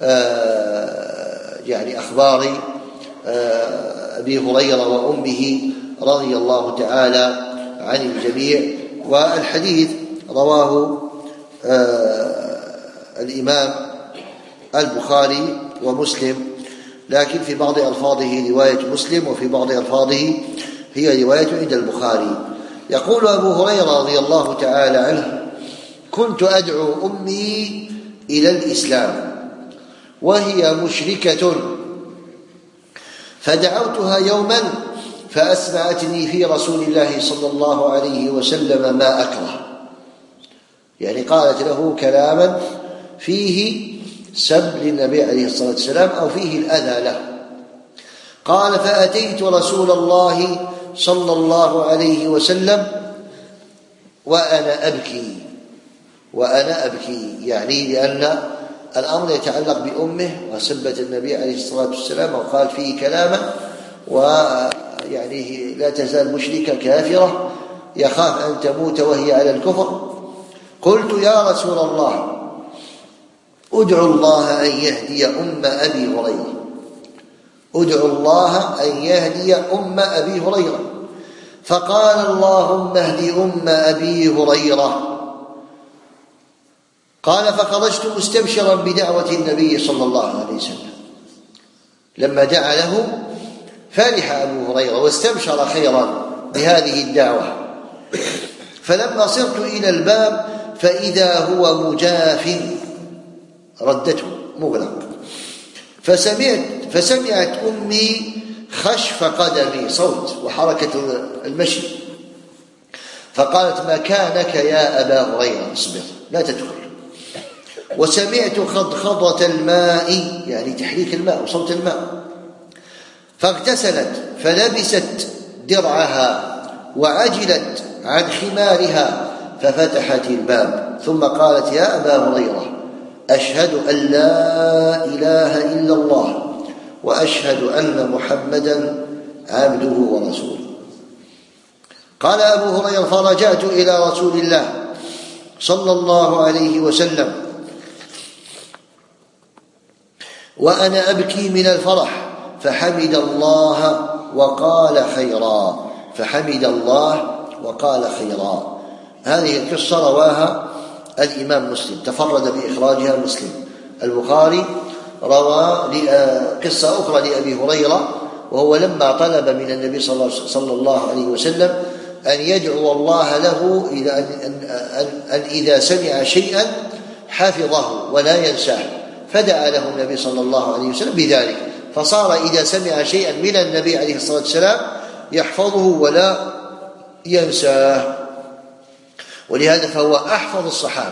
آه يعني أخبار آه أبي هريرة وأمه رضي الله تعالى عن الجميع. والحديث رواه آه الإمام البخاري ومسلم، لكن في بعض ألفاظه رواية مسلم وفي بعض ألفاظه هي رواية عند البخاري. يقول أبو هريرة رضي الله تعالى عنه كنت أدعو أمي إلى الإسلام وهي مشركة، فدعوتها يوما فأسمعتني في رسول الله صلى الله عليه وسلم ما أكره، يعني قالت له كلاما فيه سب للنبي عليه الصلاة والسلام أو فيه الأذى له. قال فأتيت رسول الله صلى الله عليه وسلم وأنا أبكي وأنا أبكي يعني لأن الأمر يتعلق بأمه وسبت النبي عليه الصلاة والسلام وقال فيه كلاما، ويعني لا تزال مشركة كافرة يخاف أن تموت وهي على الكفر. قلت يا رسول الله ادعو الله أن يهدي أم أبي هريرة ادعو الله أن يهدي أم أبي هريرة. فقال اللهم اهدي أم أبي هريرة. قال فخرجت مستبشرا بدعوة النبي صلى الله عليه وسلم. لما دعا له فرح أبو هريرة واستبشر خيرا بهذه الدعوة. فلما صرت إلى الباب فإذا هو مجاف ردته مغلق، فسمعت فسمعت أمي خشف قدمي صوت وحركة المشي، فقالت مكانك يا أبا هريرة اصبر لا تدخل. وسمعت خضخضة الماء يعني تحريك الماء وصوت الماء، فاغتسلت فلبست درعها وعجلت عن خمارها ففتحت الباب، ثم قالت يا أبا هريرة أشهد أن لا إله إلا الله وأشهد أن محمدا عبده ورسوله. قال أبو هريرة فرجعت إلى رسول الله صلى الله عليه وسلم وأنا أبكي من الفرح فحمد الله وقال خيرا فحمد الله وقال خيرا. هذه القصة رواها الإمام مسلم، تفرد بإخراجها مسلم. البخاري روى قصة أخرى لأبي هريرة، وهو لما طلب من النبي صلى الله عليه وسلم أن يدعو الله له إلى أن, أن, أن إذا سمع شيئا حفظه ولا ينساه، فدعا له النبي صلى الله عليه وسلم بذلك، فصار إذا سمع شيئا من النبي عليه الصلاة والسلام يحفظه ولا ينساه. ولهذا فهو أحفظ الصحابة،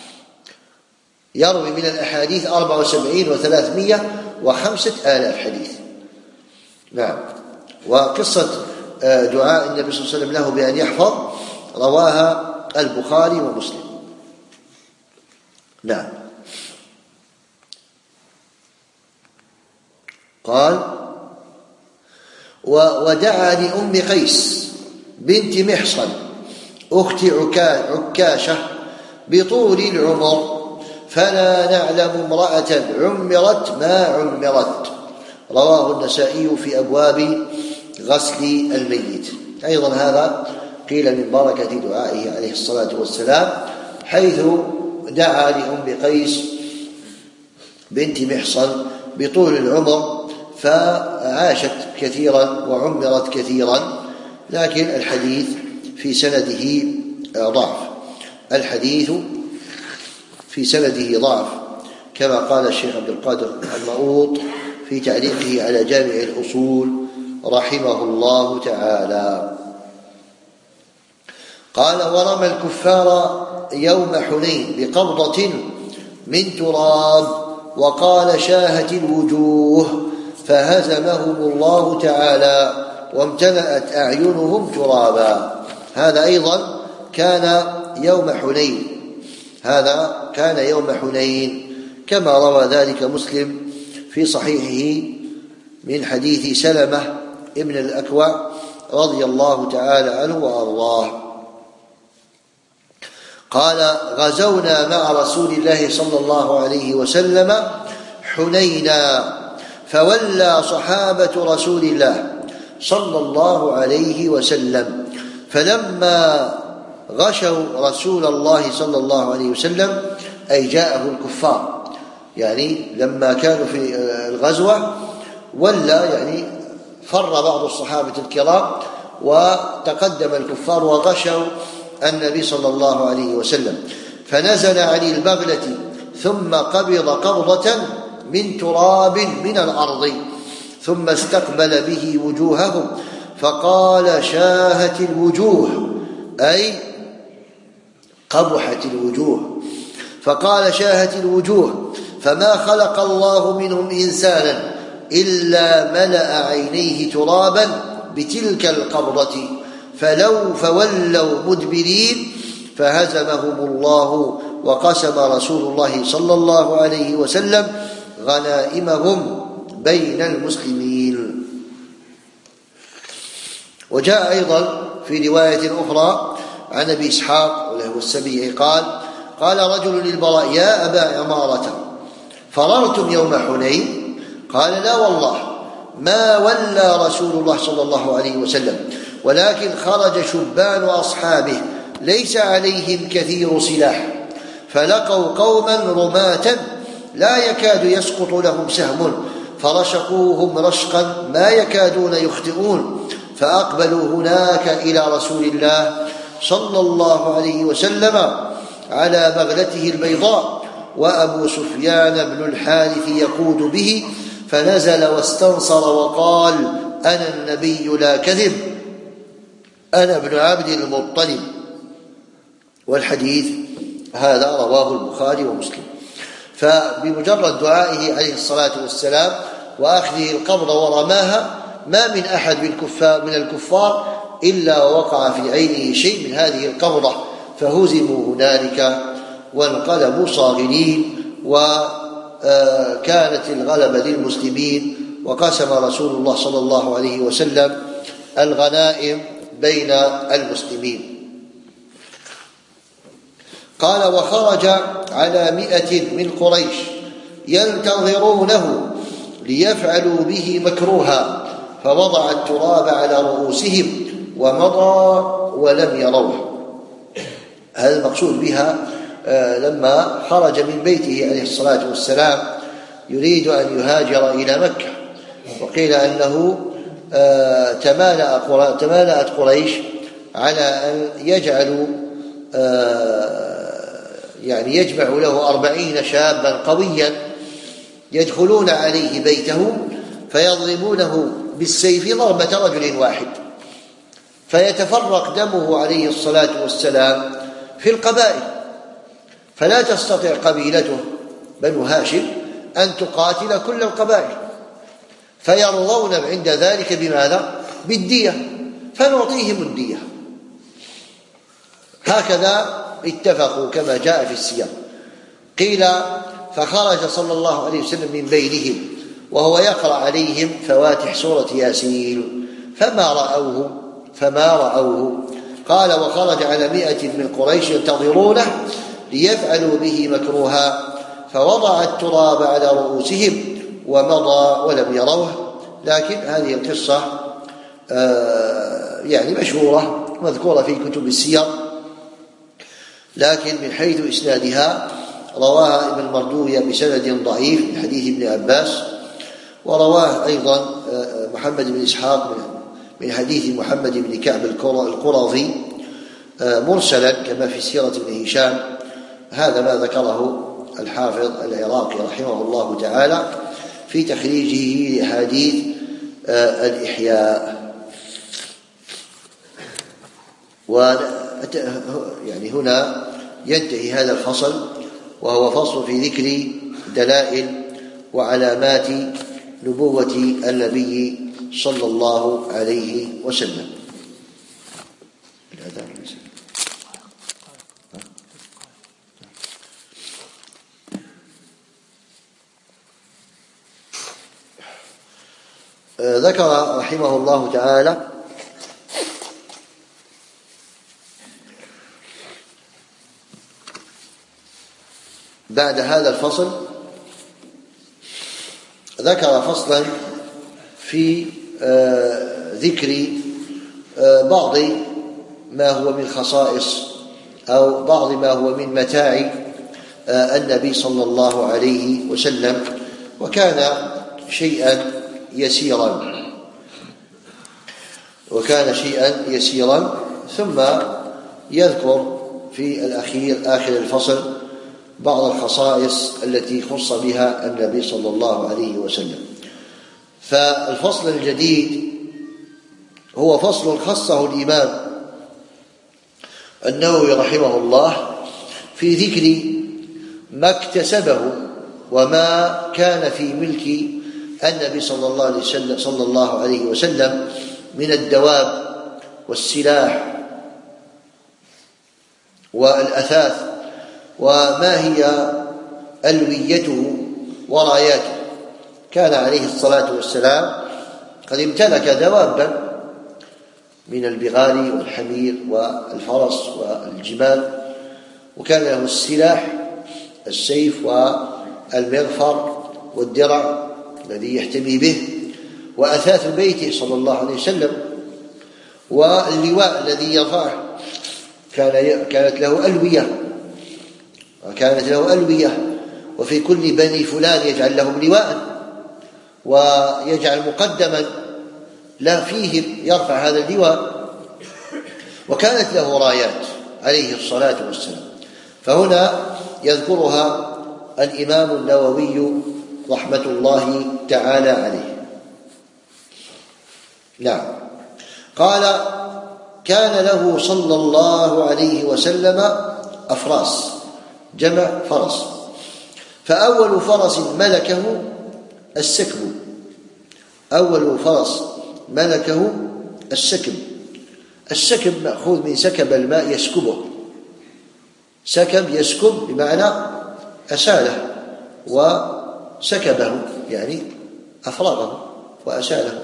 يروي من الأحاديث أربعة وسبعين وثلاثمائة وخمسة آلاف حديث. نعم. وقصة دعاء النبي صلى الله عليه وسلم له بأن يحفظ رواها البخاري ومسلم. نعم. قال: ودعا لأم قيس بنت محصن أخت عكاشة بطول العمر، فلا نعلم امرأة عمرت ما عمرت. رواه النسائي في أبواب غسل الميت. أيضا هذا قيل من بركة دعائه عليه الصلاة والسلام، حيث دعا لأم قيس بنت محصن بطول العمر فعاشت كثيرا وعمرت كثيرا، لكن الحديث في سنده ضعف، الحديث في سنده ضعف كما قال الشيخ عبد القادر المؤوط في تعليقه على جامع الأصول رحمه الله تعالى. قال: ورمى الكفار يوم حنين بقبضة من تراب، وقال: شاهت الوجوه، فهزمهم الله تعالى وامتلأت أعينهم ترابا. هذا أيضا كان يوم حنين، هذا كان يوم حنين كما روى ذلك مسلم في صحيحه من حديث سلمة ابن الأكوع رضي الله تعالى عنه وأرضاه قال: غزونا مع رسول الله صلى الله عليه وسلم حنينا، فولى صحابة رسول الله صلى الله عليه وسلم، فلما غشوا رسول الله صلى الله عليه وسلم أي جاءه الكفار، يعني لما كانوا في الغزوة ولى، يعني فر بعض الصحابة الكرام وتقدم الكفار وغشوا النبي صلى الله عليه وسلم، فنزل عن البغلة ثم قبض قبضة من تراب من الأرض، ثم استقبل به وجوههم فقال: شاهت الوجوه، أي قبحت الوجوه، فقال: شاهت الوجوه، فما خلق الله منهم إنسانا إلا ملأ عينيه ترابا بتلك القبضة، فلو فولوا مدبرين فهزمهم الله، وقسم رسول الله صلى الله عليه وسلم غنائمهم بين المسلمين. وجاء أيضا في رواية أخرى عن أبي إسحاق وله السبيعي قال: قال رجل للبراء: يا أبا عمارة، فررتم يوم حنين؟ قال: لا والله، ما ولى رسول الله صلى الله عليه وسلم، ولكن خرج شبان أصحابه ليس عليهم كثير سلاح، فلقوا قوما رماة لا يكاد يسقط لهم سهم، فرشقوهم رشقا ما يكادون يخطئون، فأقبلوا هناك إلى رسول الله صلى الله عليه وسلم على بغلته البيضاء، وأبو سفيان بن الحارث يقود به، فنزل واستنصر وقال: أنا النبي لا كذب، أنا ابن عبد المطلب. والحديث هذا رواه البخاري ومسلم. فبمجرد دعائه عليه الصلاة والسلام وأخذه القبض ورماها، ما من أحد من الكفار إلا وقع في عينه شيء من هذه القبضة، فهزموا هنالك وانقلبوا صاغرين، وكانت الغلبة للمسلمين، وقسم رسول الله صلى الله عليه وسلم الغنائم بين المسلمين. قال: وخرج على مئة من قريش ينتظرونه ليفعلوا به مكروها، فوضع التراب على رؤوسهم ومضى ولم يروه. هذا المقصود بها لما خرج من بيته عليه الصلاة والسلام يريد أن يهاجر إلى مكة، وقيل أنه تمالأت قريش على أن يجعل يعني يجمع له أربعين شابا قويا يدخلون عليه بيته فيضربونه بالسيف ضربة رجل واحد، فيتفرق دمه عليه الصلاة والسلام في القبائل، فلا تستطيع قبيلته بنو هاشم أن تقاتل كل القبائل، فيرضون عند ذلك بماذا؟ بالدية، فنعطيهم الدية. هكذا اتفقوا كما جاء في السياق. قيل فخرج صلى الله عليه وسلم من بينهم وهو يقرأ عليهم فواتح سورة ياسين فما رأوه فما رأوه قال وخرج على مئة من قريش ينتظرونه ليفعلوا به مكروها فوضع التراب على رؤوسهم ومضى ولم يروه. لكن هذه القصة يعني مشهورة مذكورة في كتب السير، لكن من حيث إسنادها رواها ابن مردوية بسند ضعيف من حديث ابن عباس، ورواه أيضا محمد بن إسحاق من حديث محمد بن كعب القرظي مرسلا كما في سيرة ابن هشام. هذا ما ذكره الحافظ العراقي رحمه الله تعالى في تخريجه لأحاديث الإحياء. ويعني هنا ينتهي هذا الفصل، وهو فصل في ذكر دلائل وعلامات نبوة النبي صلى الله عليه وسلم. ذكر رحمه الله تعالى بعد هذا الفصل ذكر فصلا في ذكر بعض ما هو من خصائص أو بعض ما هو من متاع النبي صلى الله عليه وسلم، وكان شيئا يسيرا وكان شيئا يسيرا ثم يذكر في الأخير آخر الفصل بعض الخصائص التي خص بها النبي صلى الله عليه وسلم. فالفصل الجديد هو فصل خصه الإمام النووي رحمه الله في ذكر ما اكتسبه وما كان في ملك النبي صلى الله عليه وسلم صلى الله عليه وسلم من الدواب والسلاح والأثاث، وما هي ألويته وراياته. كان عليه الصلاة والسلام قد امتلك دوابا من البغال والحمير والفرس والجمال، وكان له السلاح السيف والمغفر والدرع الذي يحتمي به، وأثاث بيته صلى الله عليه وسلم، واللواء الذي يرفعه كان كانت له ألوية وكانت له ألوية وفي كل بني فلان يجعل لهم لواء ويجعل مقدما لا فيهم يرفع هذا اللواء، وكانت له رايات عليه الصلاة والسلام. فهنا يذكرها الإمام النووي رحمة الله تعالى عليه. نعم. قال كان له صلى الله عليه وسلم أفراس، جمع فرس، فأول فرس ملكه السكب، أول فرس ملكه السكب. السكب مأخوذ من سكب الماء يسكبه، سكب يسكب بمعنى أساله وسكبه يعني أفرغه وأساله،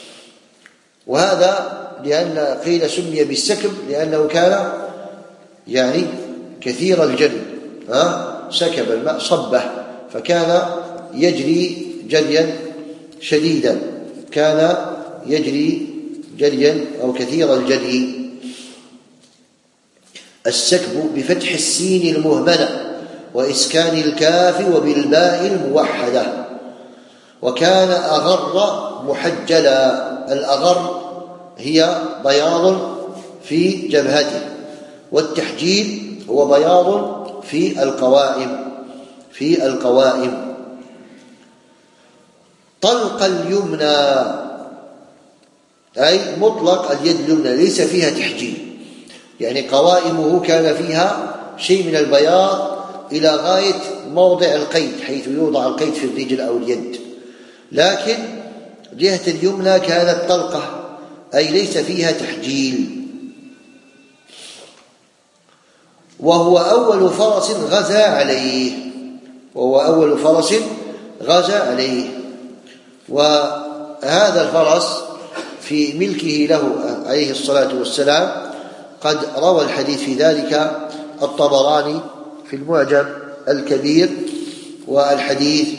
وهذا لأن قيل سمي بالسكب لأنه كان يعني كثير الجري، ها سكب الماء صبه، فكان يجري جريا شديدا، كان يجري جريا أو كثير الجري. السكب بفتح السين المهملة وإسكان الكاف وبالباء الموحدة. وكان أغر محجلا، الأغر هي بياض في جبهته، والتحجيل هو بياض في القوائم في القوائم. طلق اليمنى أي مطلق اليد اليمنى ليس فيها تحجيل، يعني قوائمه كان فيها شيء من البياض إلى غاية موضع القيد حيث يوضع القيد في الرجل أو اليد، لكن جهة اليمنى كانت طلقة أي ليس فيها تحجيل. وهو أول فرس غزا عليه وهو أول فرس غزا عليه وهذا الفرس في ملكه له عليه الصلاة والسلام. قد روى الحديث في ذلك الطبراني في المعجم الكبير، والحديث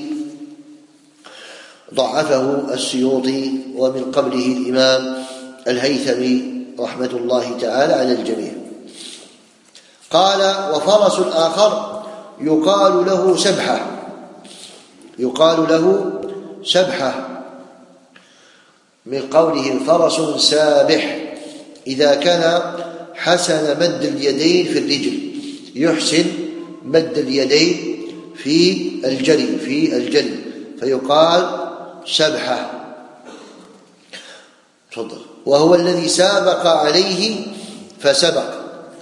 ضعفه السيوطي ومن قبله الإمام الهيثمي رحمة الله تعالى على الجميع. قال: وفرس آخر يقال له سبحة يقال له سبحة من قوله فرس سابح، إذا كان حسن مد اليدين في الرجل، يحسن مد اليدين في الجري في الجري فيقال سبحة. تفضل. وهو الذي سابق عليه فسبق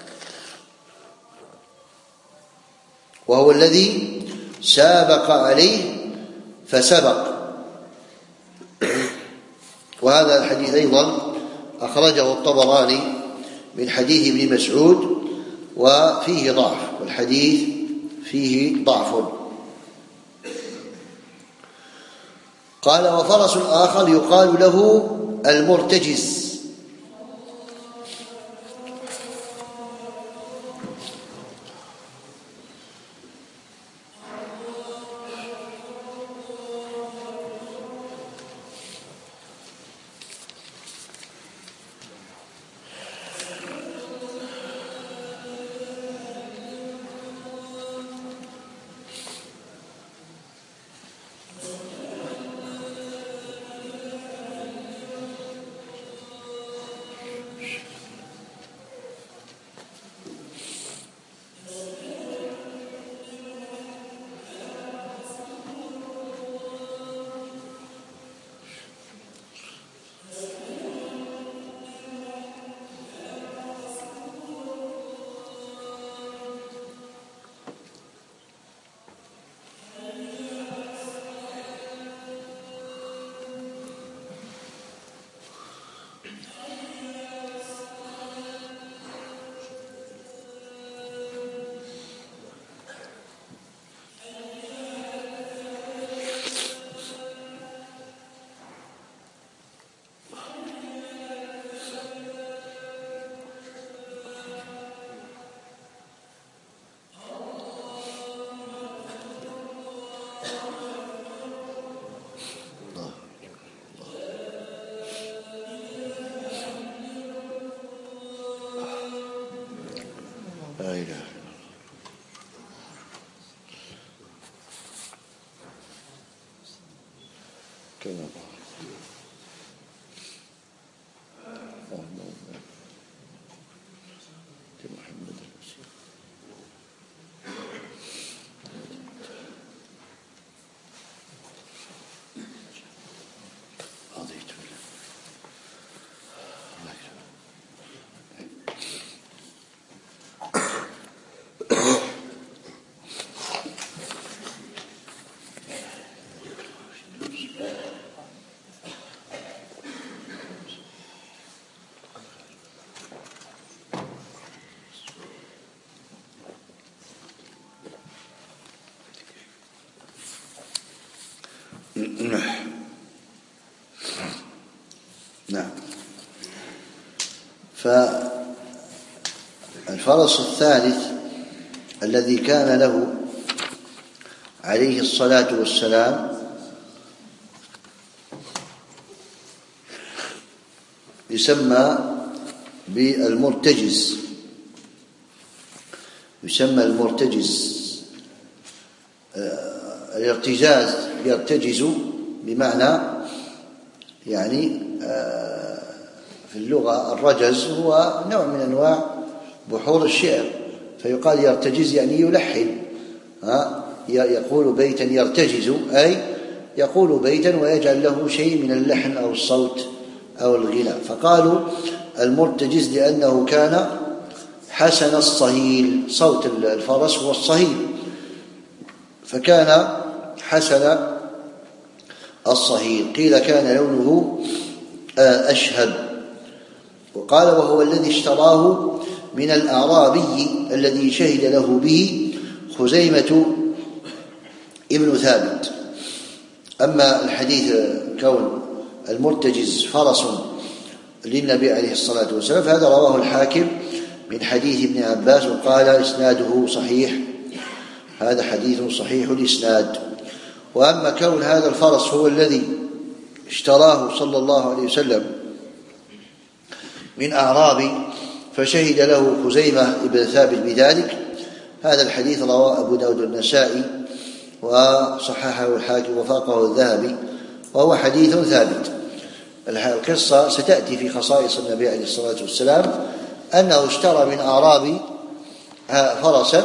وهو الذي سابق عليه فسبق وهذا الحديث أيضا أخرجه الطبراني من حديث ابن مسعود وفيه ضعف، والحديث فيه ضعف. قال: وفرس آخر يقال له المرتجز. لا إله إلا الله. كما محمد المسيح رضيت بالله. نعم. فالفرس الثالث الذي كان له عليه الصلاة والسلام يسمى بالمرتجز يسمى المرتجز. الارتجاز يرتجز بمعنى يعني في اللغة الرجز هو نوع من أنواع بحور الشعر، فيقال يرتجز يعني يلحن، يقول بيتا يرتجز أي يقول بيتا ويجعل له شيء من اللحن أو الصوت أو الغناء. فقالوا المرتجز لأنه كان حسن الصهيل، صوت الفرس هو الصهيل، فكان حسن الصهيل. قيل كان لونه أشهب. وقال وهو الذي اشتراه من الأعرابي الذي شهد له به خزيمة ابن ثابت. أما الحديث كون المرتجز فرس للنبي عليه الصلاة والسلام فهذا رواه الحاكم من حديث ابن عباس وقال إسناده صحيح، هذا حديث صحيح الإسناد. وأما كون هذا الفرس هو الذي اشتراه صلى الله عليه وسلم من أعرابي فشهد له خزيمة ابن ثابت بذلك، هذا الحديث رواه أبو داود النسائي وصححه الحاكم وفاقه الذهبي، وهو حديث ثابت. القصة ستأتي في خصائص النبي عليه الصلاة والسلام أنه اشترى من أعرابي فرسا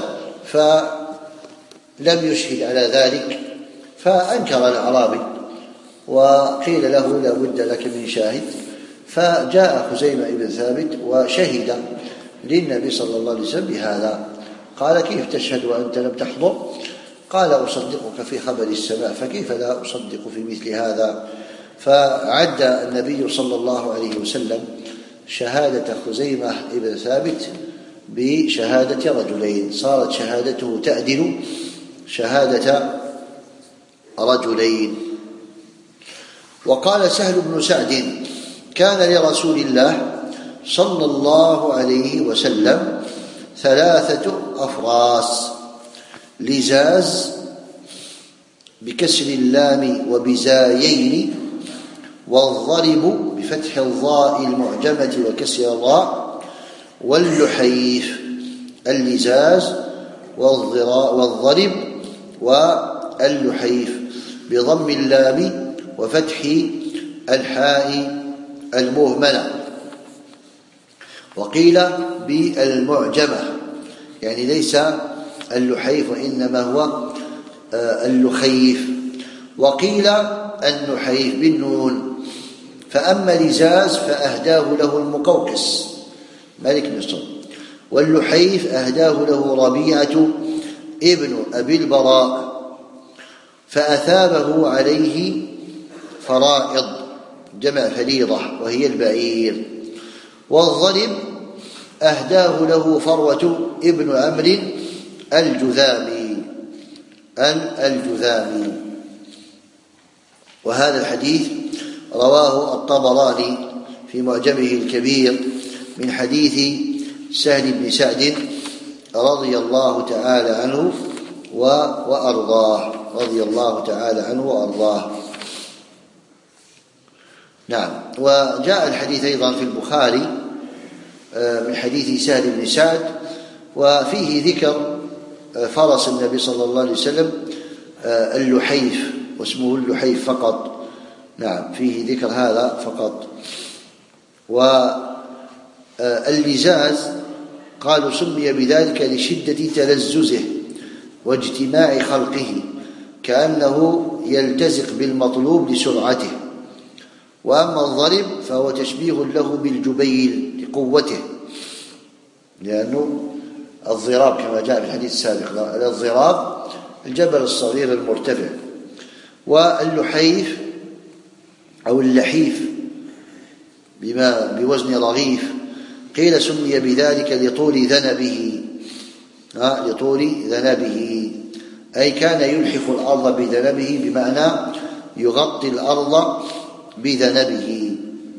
فلم يشهد على ذلك، فأنكر الأعرابي وقيل له لا بد لك من شاهد، فجاء خزيمة ابن ثابت وشهد للنبي صلى الله عليه وسلم بهذا. قال كيف تشهد وأنت لم تحضر؟ قال أصدقك في خبر السماء فكيف لا أصدق في مثل هذا؟ فعد النبي صلى الله عليه وسلم شهادة خزيمة ابن ثابت بشهادة رجلين، صارت شهادته تعدل شهادة رجلين. وقال سهل بن سعد كان لرسول الله صلى الله عليه وسلم ثلاثة أفراس، لزاز بكسر اللام وبزايين، والضرب بفتح الضاء المعجمة وكسر الراء، واللحيف. اللزاز والضرب واللحيف بضم اللام وفتح الحاء المهملة. وقيل بالمعجمة يعني ليس اللحيف وإنما هو اللخيف. وقيل النحيف بالنون. فأما لزاز فأهداه له المقوقس ملك مصر، واللحيف أهداه له ربيعة ابن أبي البراء فأثابه عليه فرائض جمع فريضة وهي البعير. والضرب أهداه له فروة ابن عمرو الجذامي الجذامي. وهذا الحديث رواه الطبراني في معجمه الكبير من حديث سهل بن سعد رضي الله تعالى عنه وأرضاه رضي الله تعالى عنه وأرضاه. نعم. وجاء الحديث أيضا في البخاري من حديث سهل بن سعد وفيه ذكر فرس النبي صلى الله عليه وسلم اللحيف واسمه اللحيف فقط. نعم فيه ذكر هذا فقط. واللزاز قالوا سمي بذلك لشدة تلززه واجتماع خلقه كأنه يلتزق بالمطلوب لسرعته. وأما الضرب فهو تشبيه له بالجبيل لقوته، لأنه الضراب كما جاء في الحديث السابق الضراب الجبل الصغير المرتفع. واللحيف أو اللحيف بما بوزن رغيف قيل سمي بذلك لطول ذنبه لطول ذنبه أي كان يلحف الأرض بذنبه بمعنى يغطي الأرض بذنبه.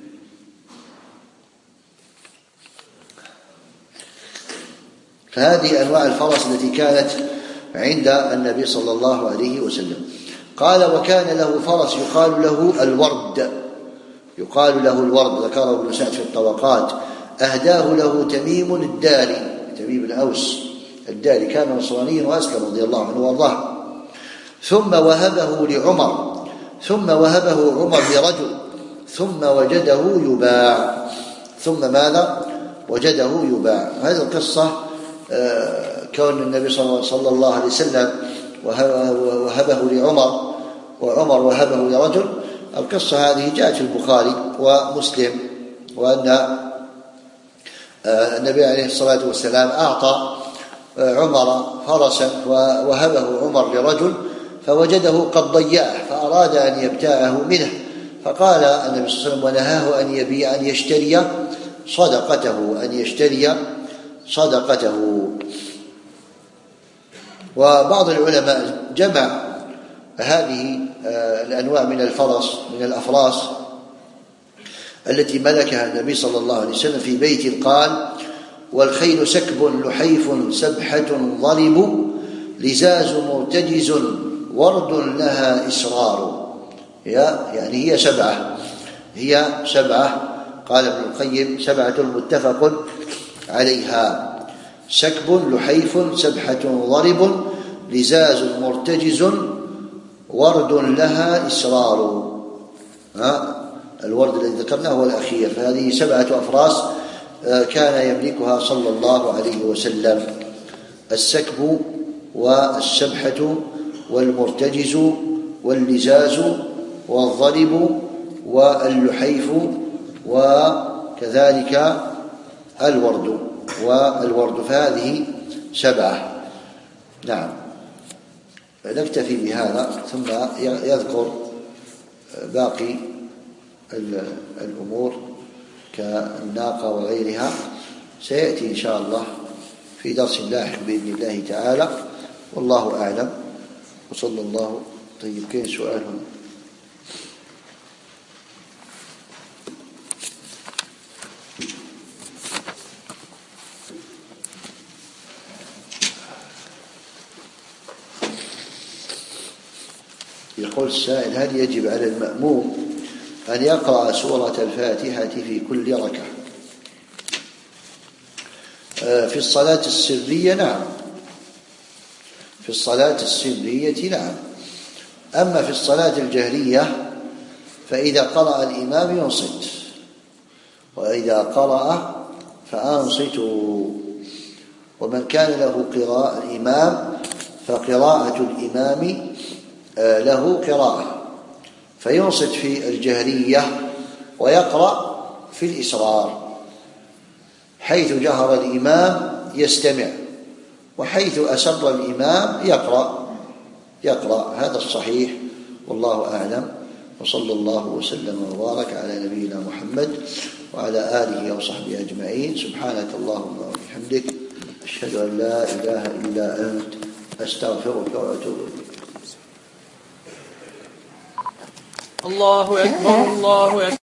فهذه أنواع الفرس التي كانت عند النبي صلى الله عليه وسلم. قال وكان له فرس يقال له الورد يقال له الورد ذكره ابن سعد في الطبقات أهداه له تميم الداري تميم الأوس الداري كان نصرانيا وأسلم رضي الله عنه وارضاه. ثم وهبه لعمر ثم وهبه عمر لرجل ثم وجده يباع ثم ماذا؟ وجده يباع. هذه القصة كون النبي صلى الله عليه وسلم وهبه لعمر وعمر وهبه لرجل، القصة هذه جاءت في البخاري ومسلم، وأن النبي عليه الصلاة والسلام أعطى عمر فرسا ووهبه عمر لرجل فوجده قد ضيعه فأراد أن يبتاعه منه، فقال النبي صلى الله عليه وسلم ونهاه أن يبيع أن يشتري صدقته أن يشتري صدقته. وبعض العلماء جمع هذه الأنواع من الفرس من الأفراس التي ملكها النبي صلى الله عليه وسلم في بيت قال والخيل سكب لحيف سبحة ضرب لزاز مرتجز ورد لها إسرار. هي يعني هي سبعة هي سبعة قال ابن القيم سبعة متفق عليها: سكب لحيف سبحة ضرب لزاز مرتجز ورد لها إسرار. ها الورد الذي ذكرناه هو الأخير. فهذه سبعة أفراس كان يملكها صلى الله عليه وسلم: السكب والسبحة والمرتجز واللزاز والضرب واللحيف وكذلك الورد والورد فهذه سبعة. نعم، نكتفي بهذا ثم يذكر باقي الأمور كالناقة وغيرها سيأتي إن شاء الله في درس لاحق بإذن الله تعالى، والله أعلم. وصلى الله. طيب كاين سؤال هنا؟ يقول السائل: هل يجب على المأموم أن يقرأ سورة الفاتحة في كل ركعة؟ في الصلاة السرية نعم، في الصلاة السرية نعم. أما في الصلاة الجهرية فإذا قرأ الإمام ينصت، وإذا قرأ فأنصتوا. ومن كان له قراءة الإمام فقراءة الإمام له قراءة، فينصت في الجهرية ويقرأ في الإسرار، حيث جهر الإمام يستمع، وحيث أسر الإمام يقرأ يقرأ هذا الصحيح، والله أعلم. وصلى الله وسلم وبارك على نبينا محمد وعلى آله وصحبه أجمعين. سبحانك اللهم وبحمدك أشهد أن لا إله إلا أنت أستغفرك وأتوب إليك. الله أكبر الله أكبر.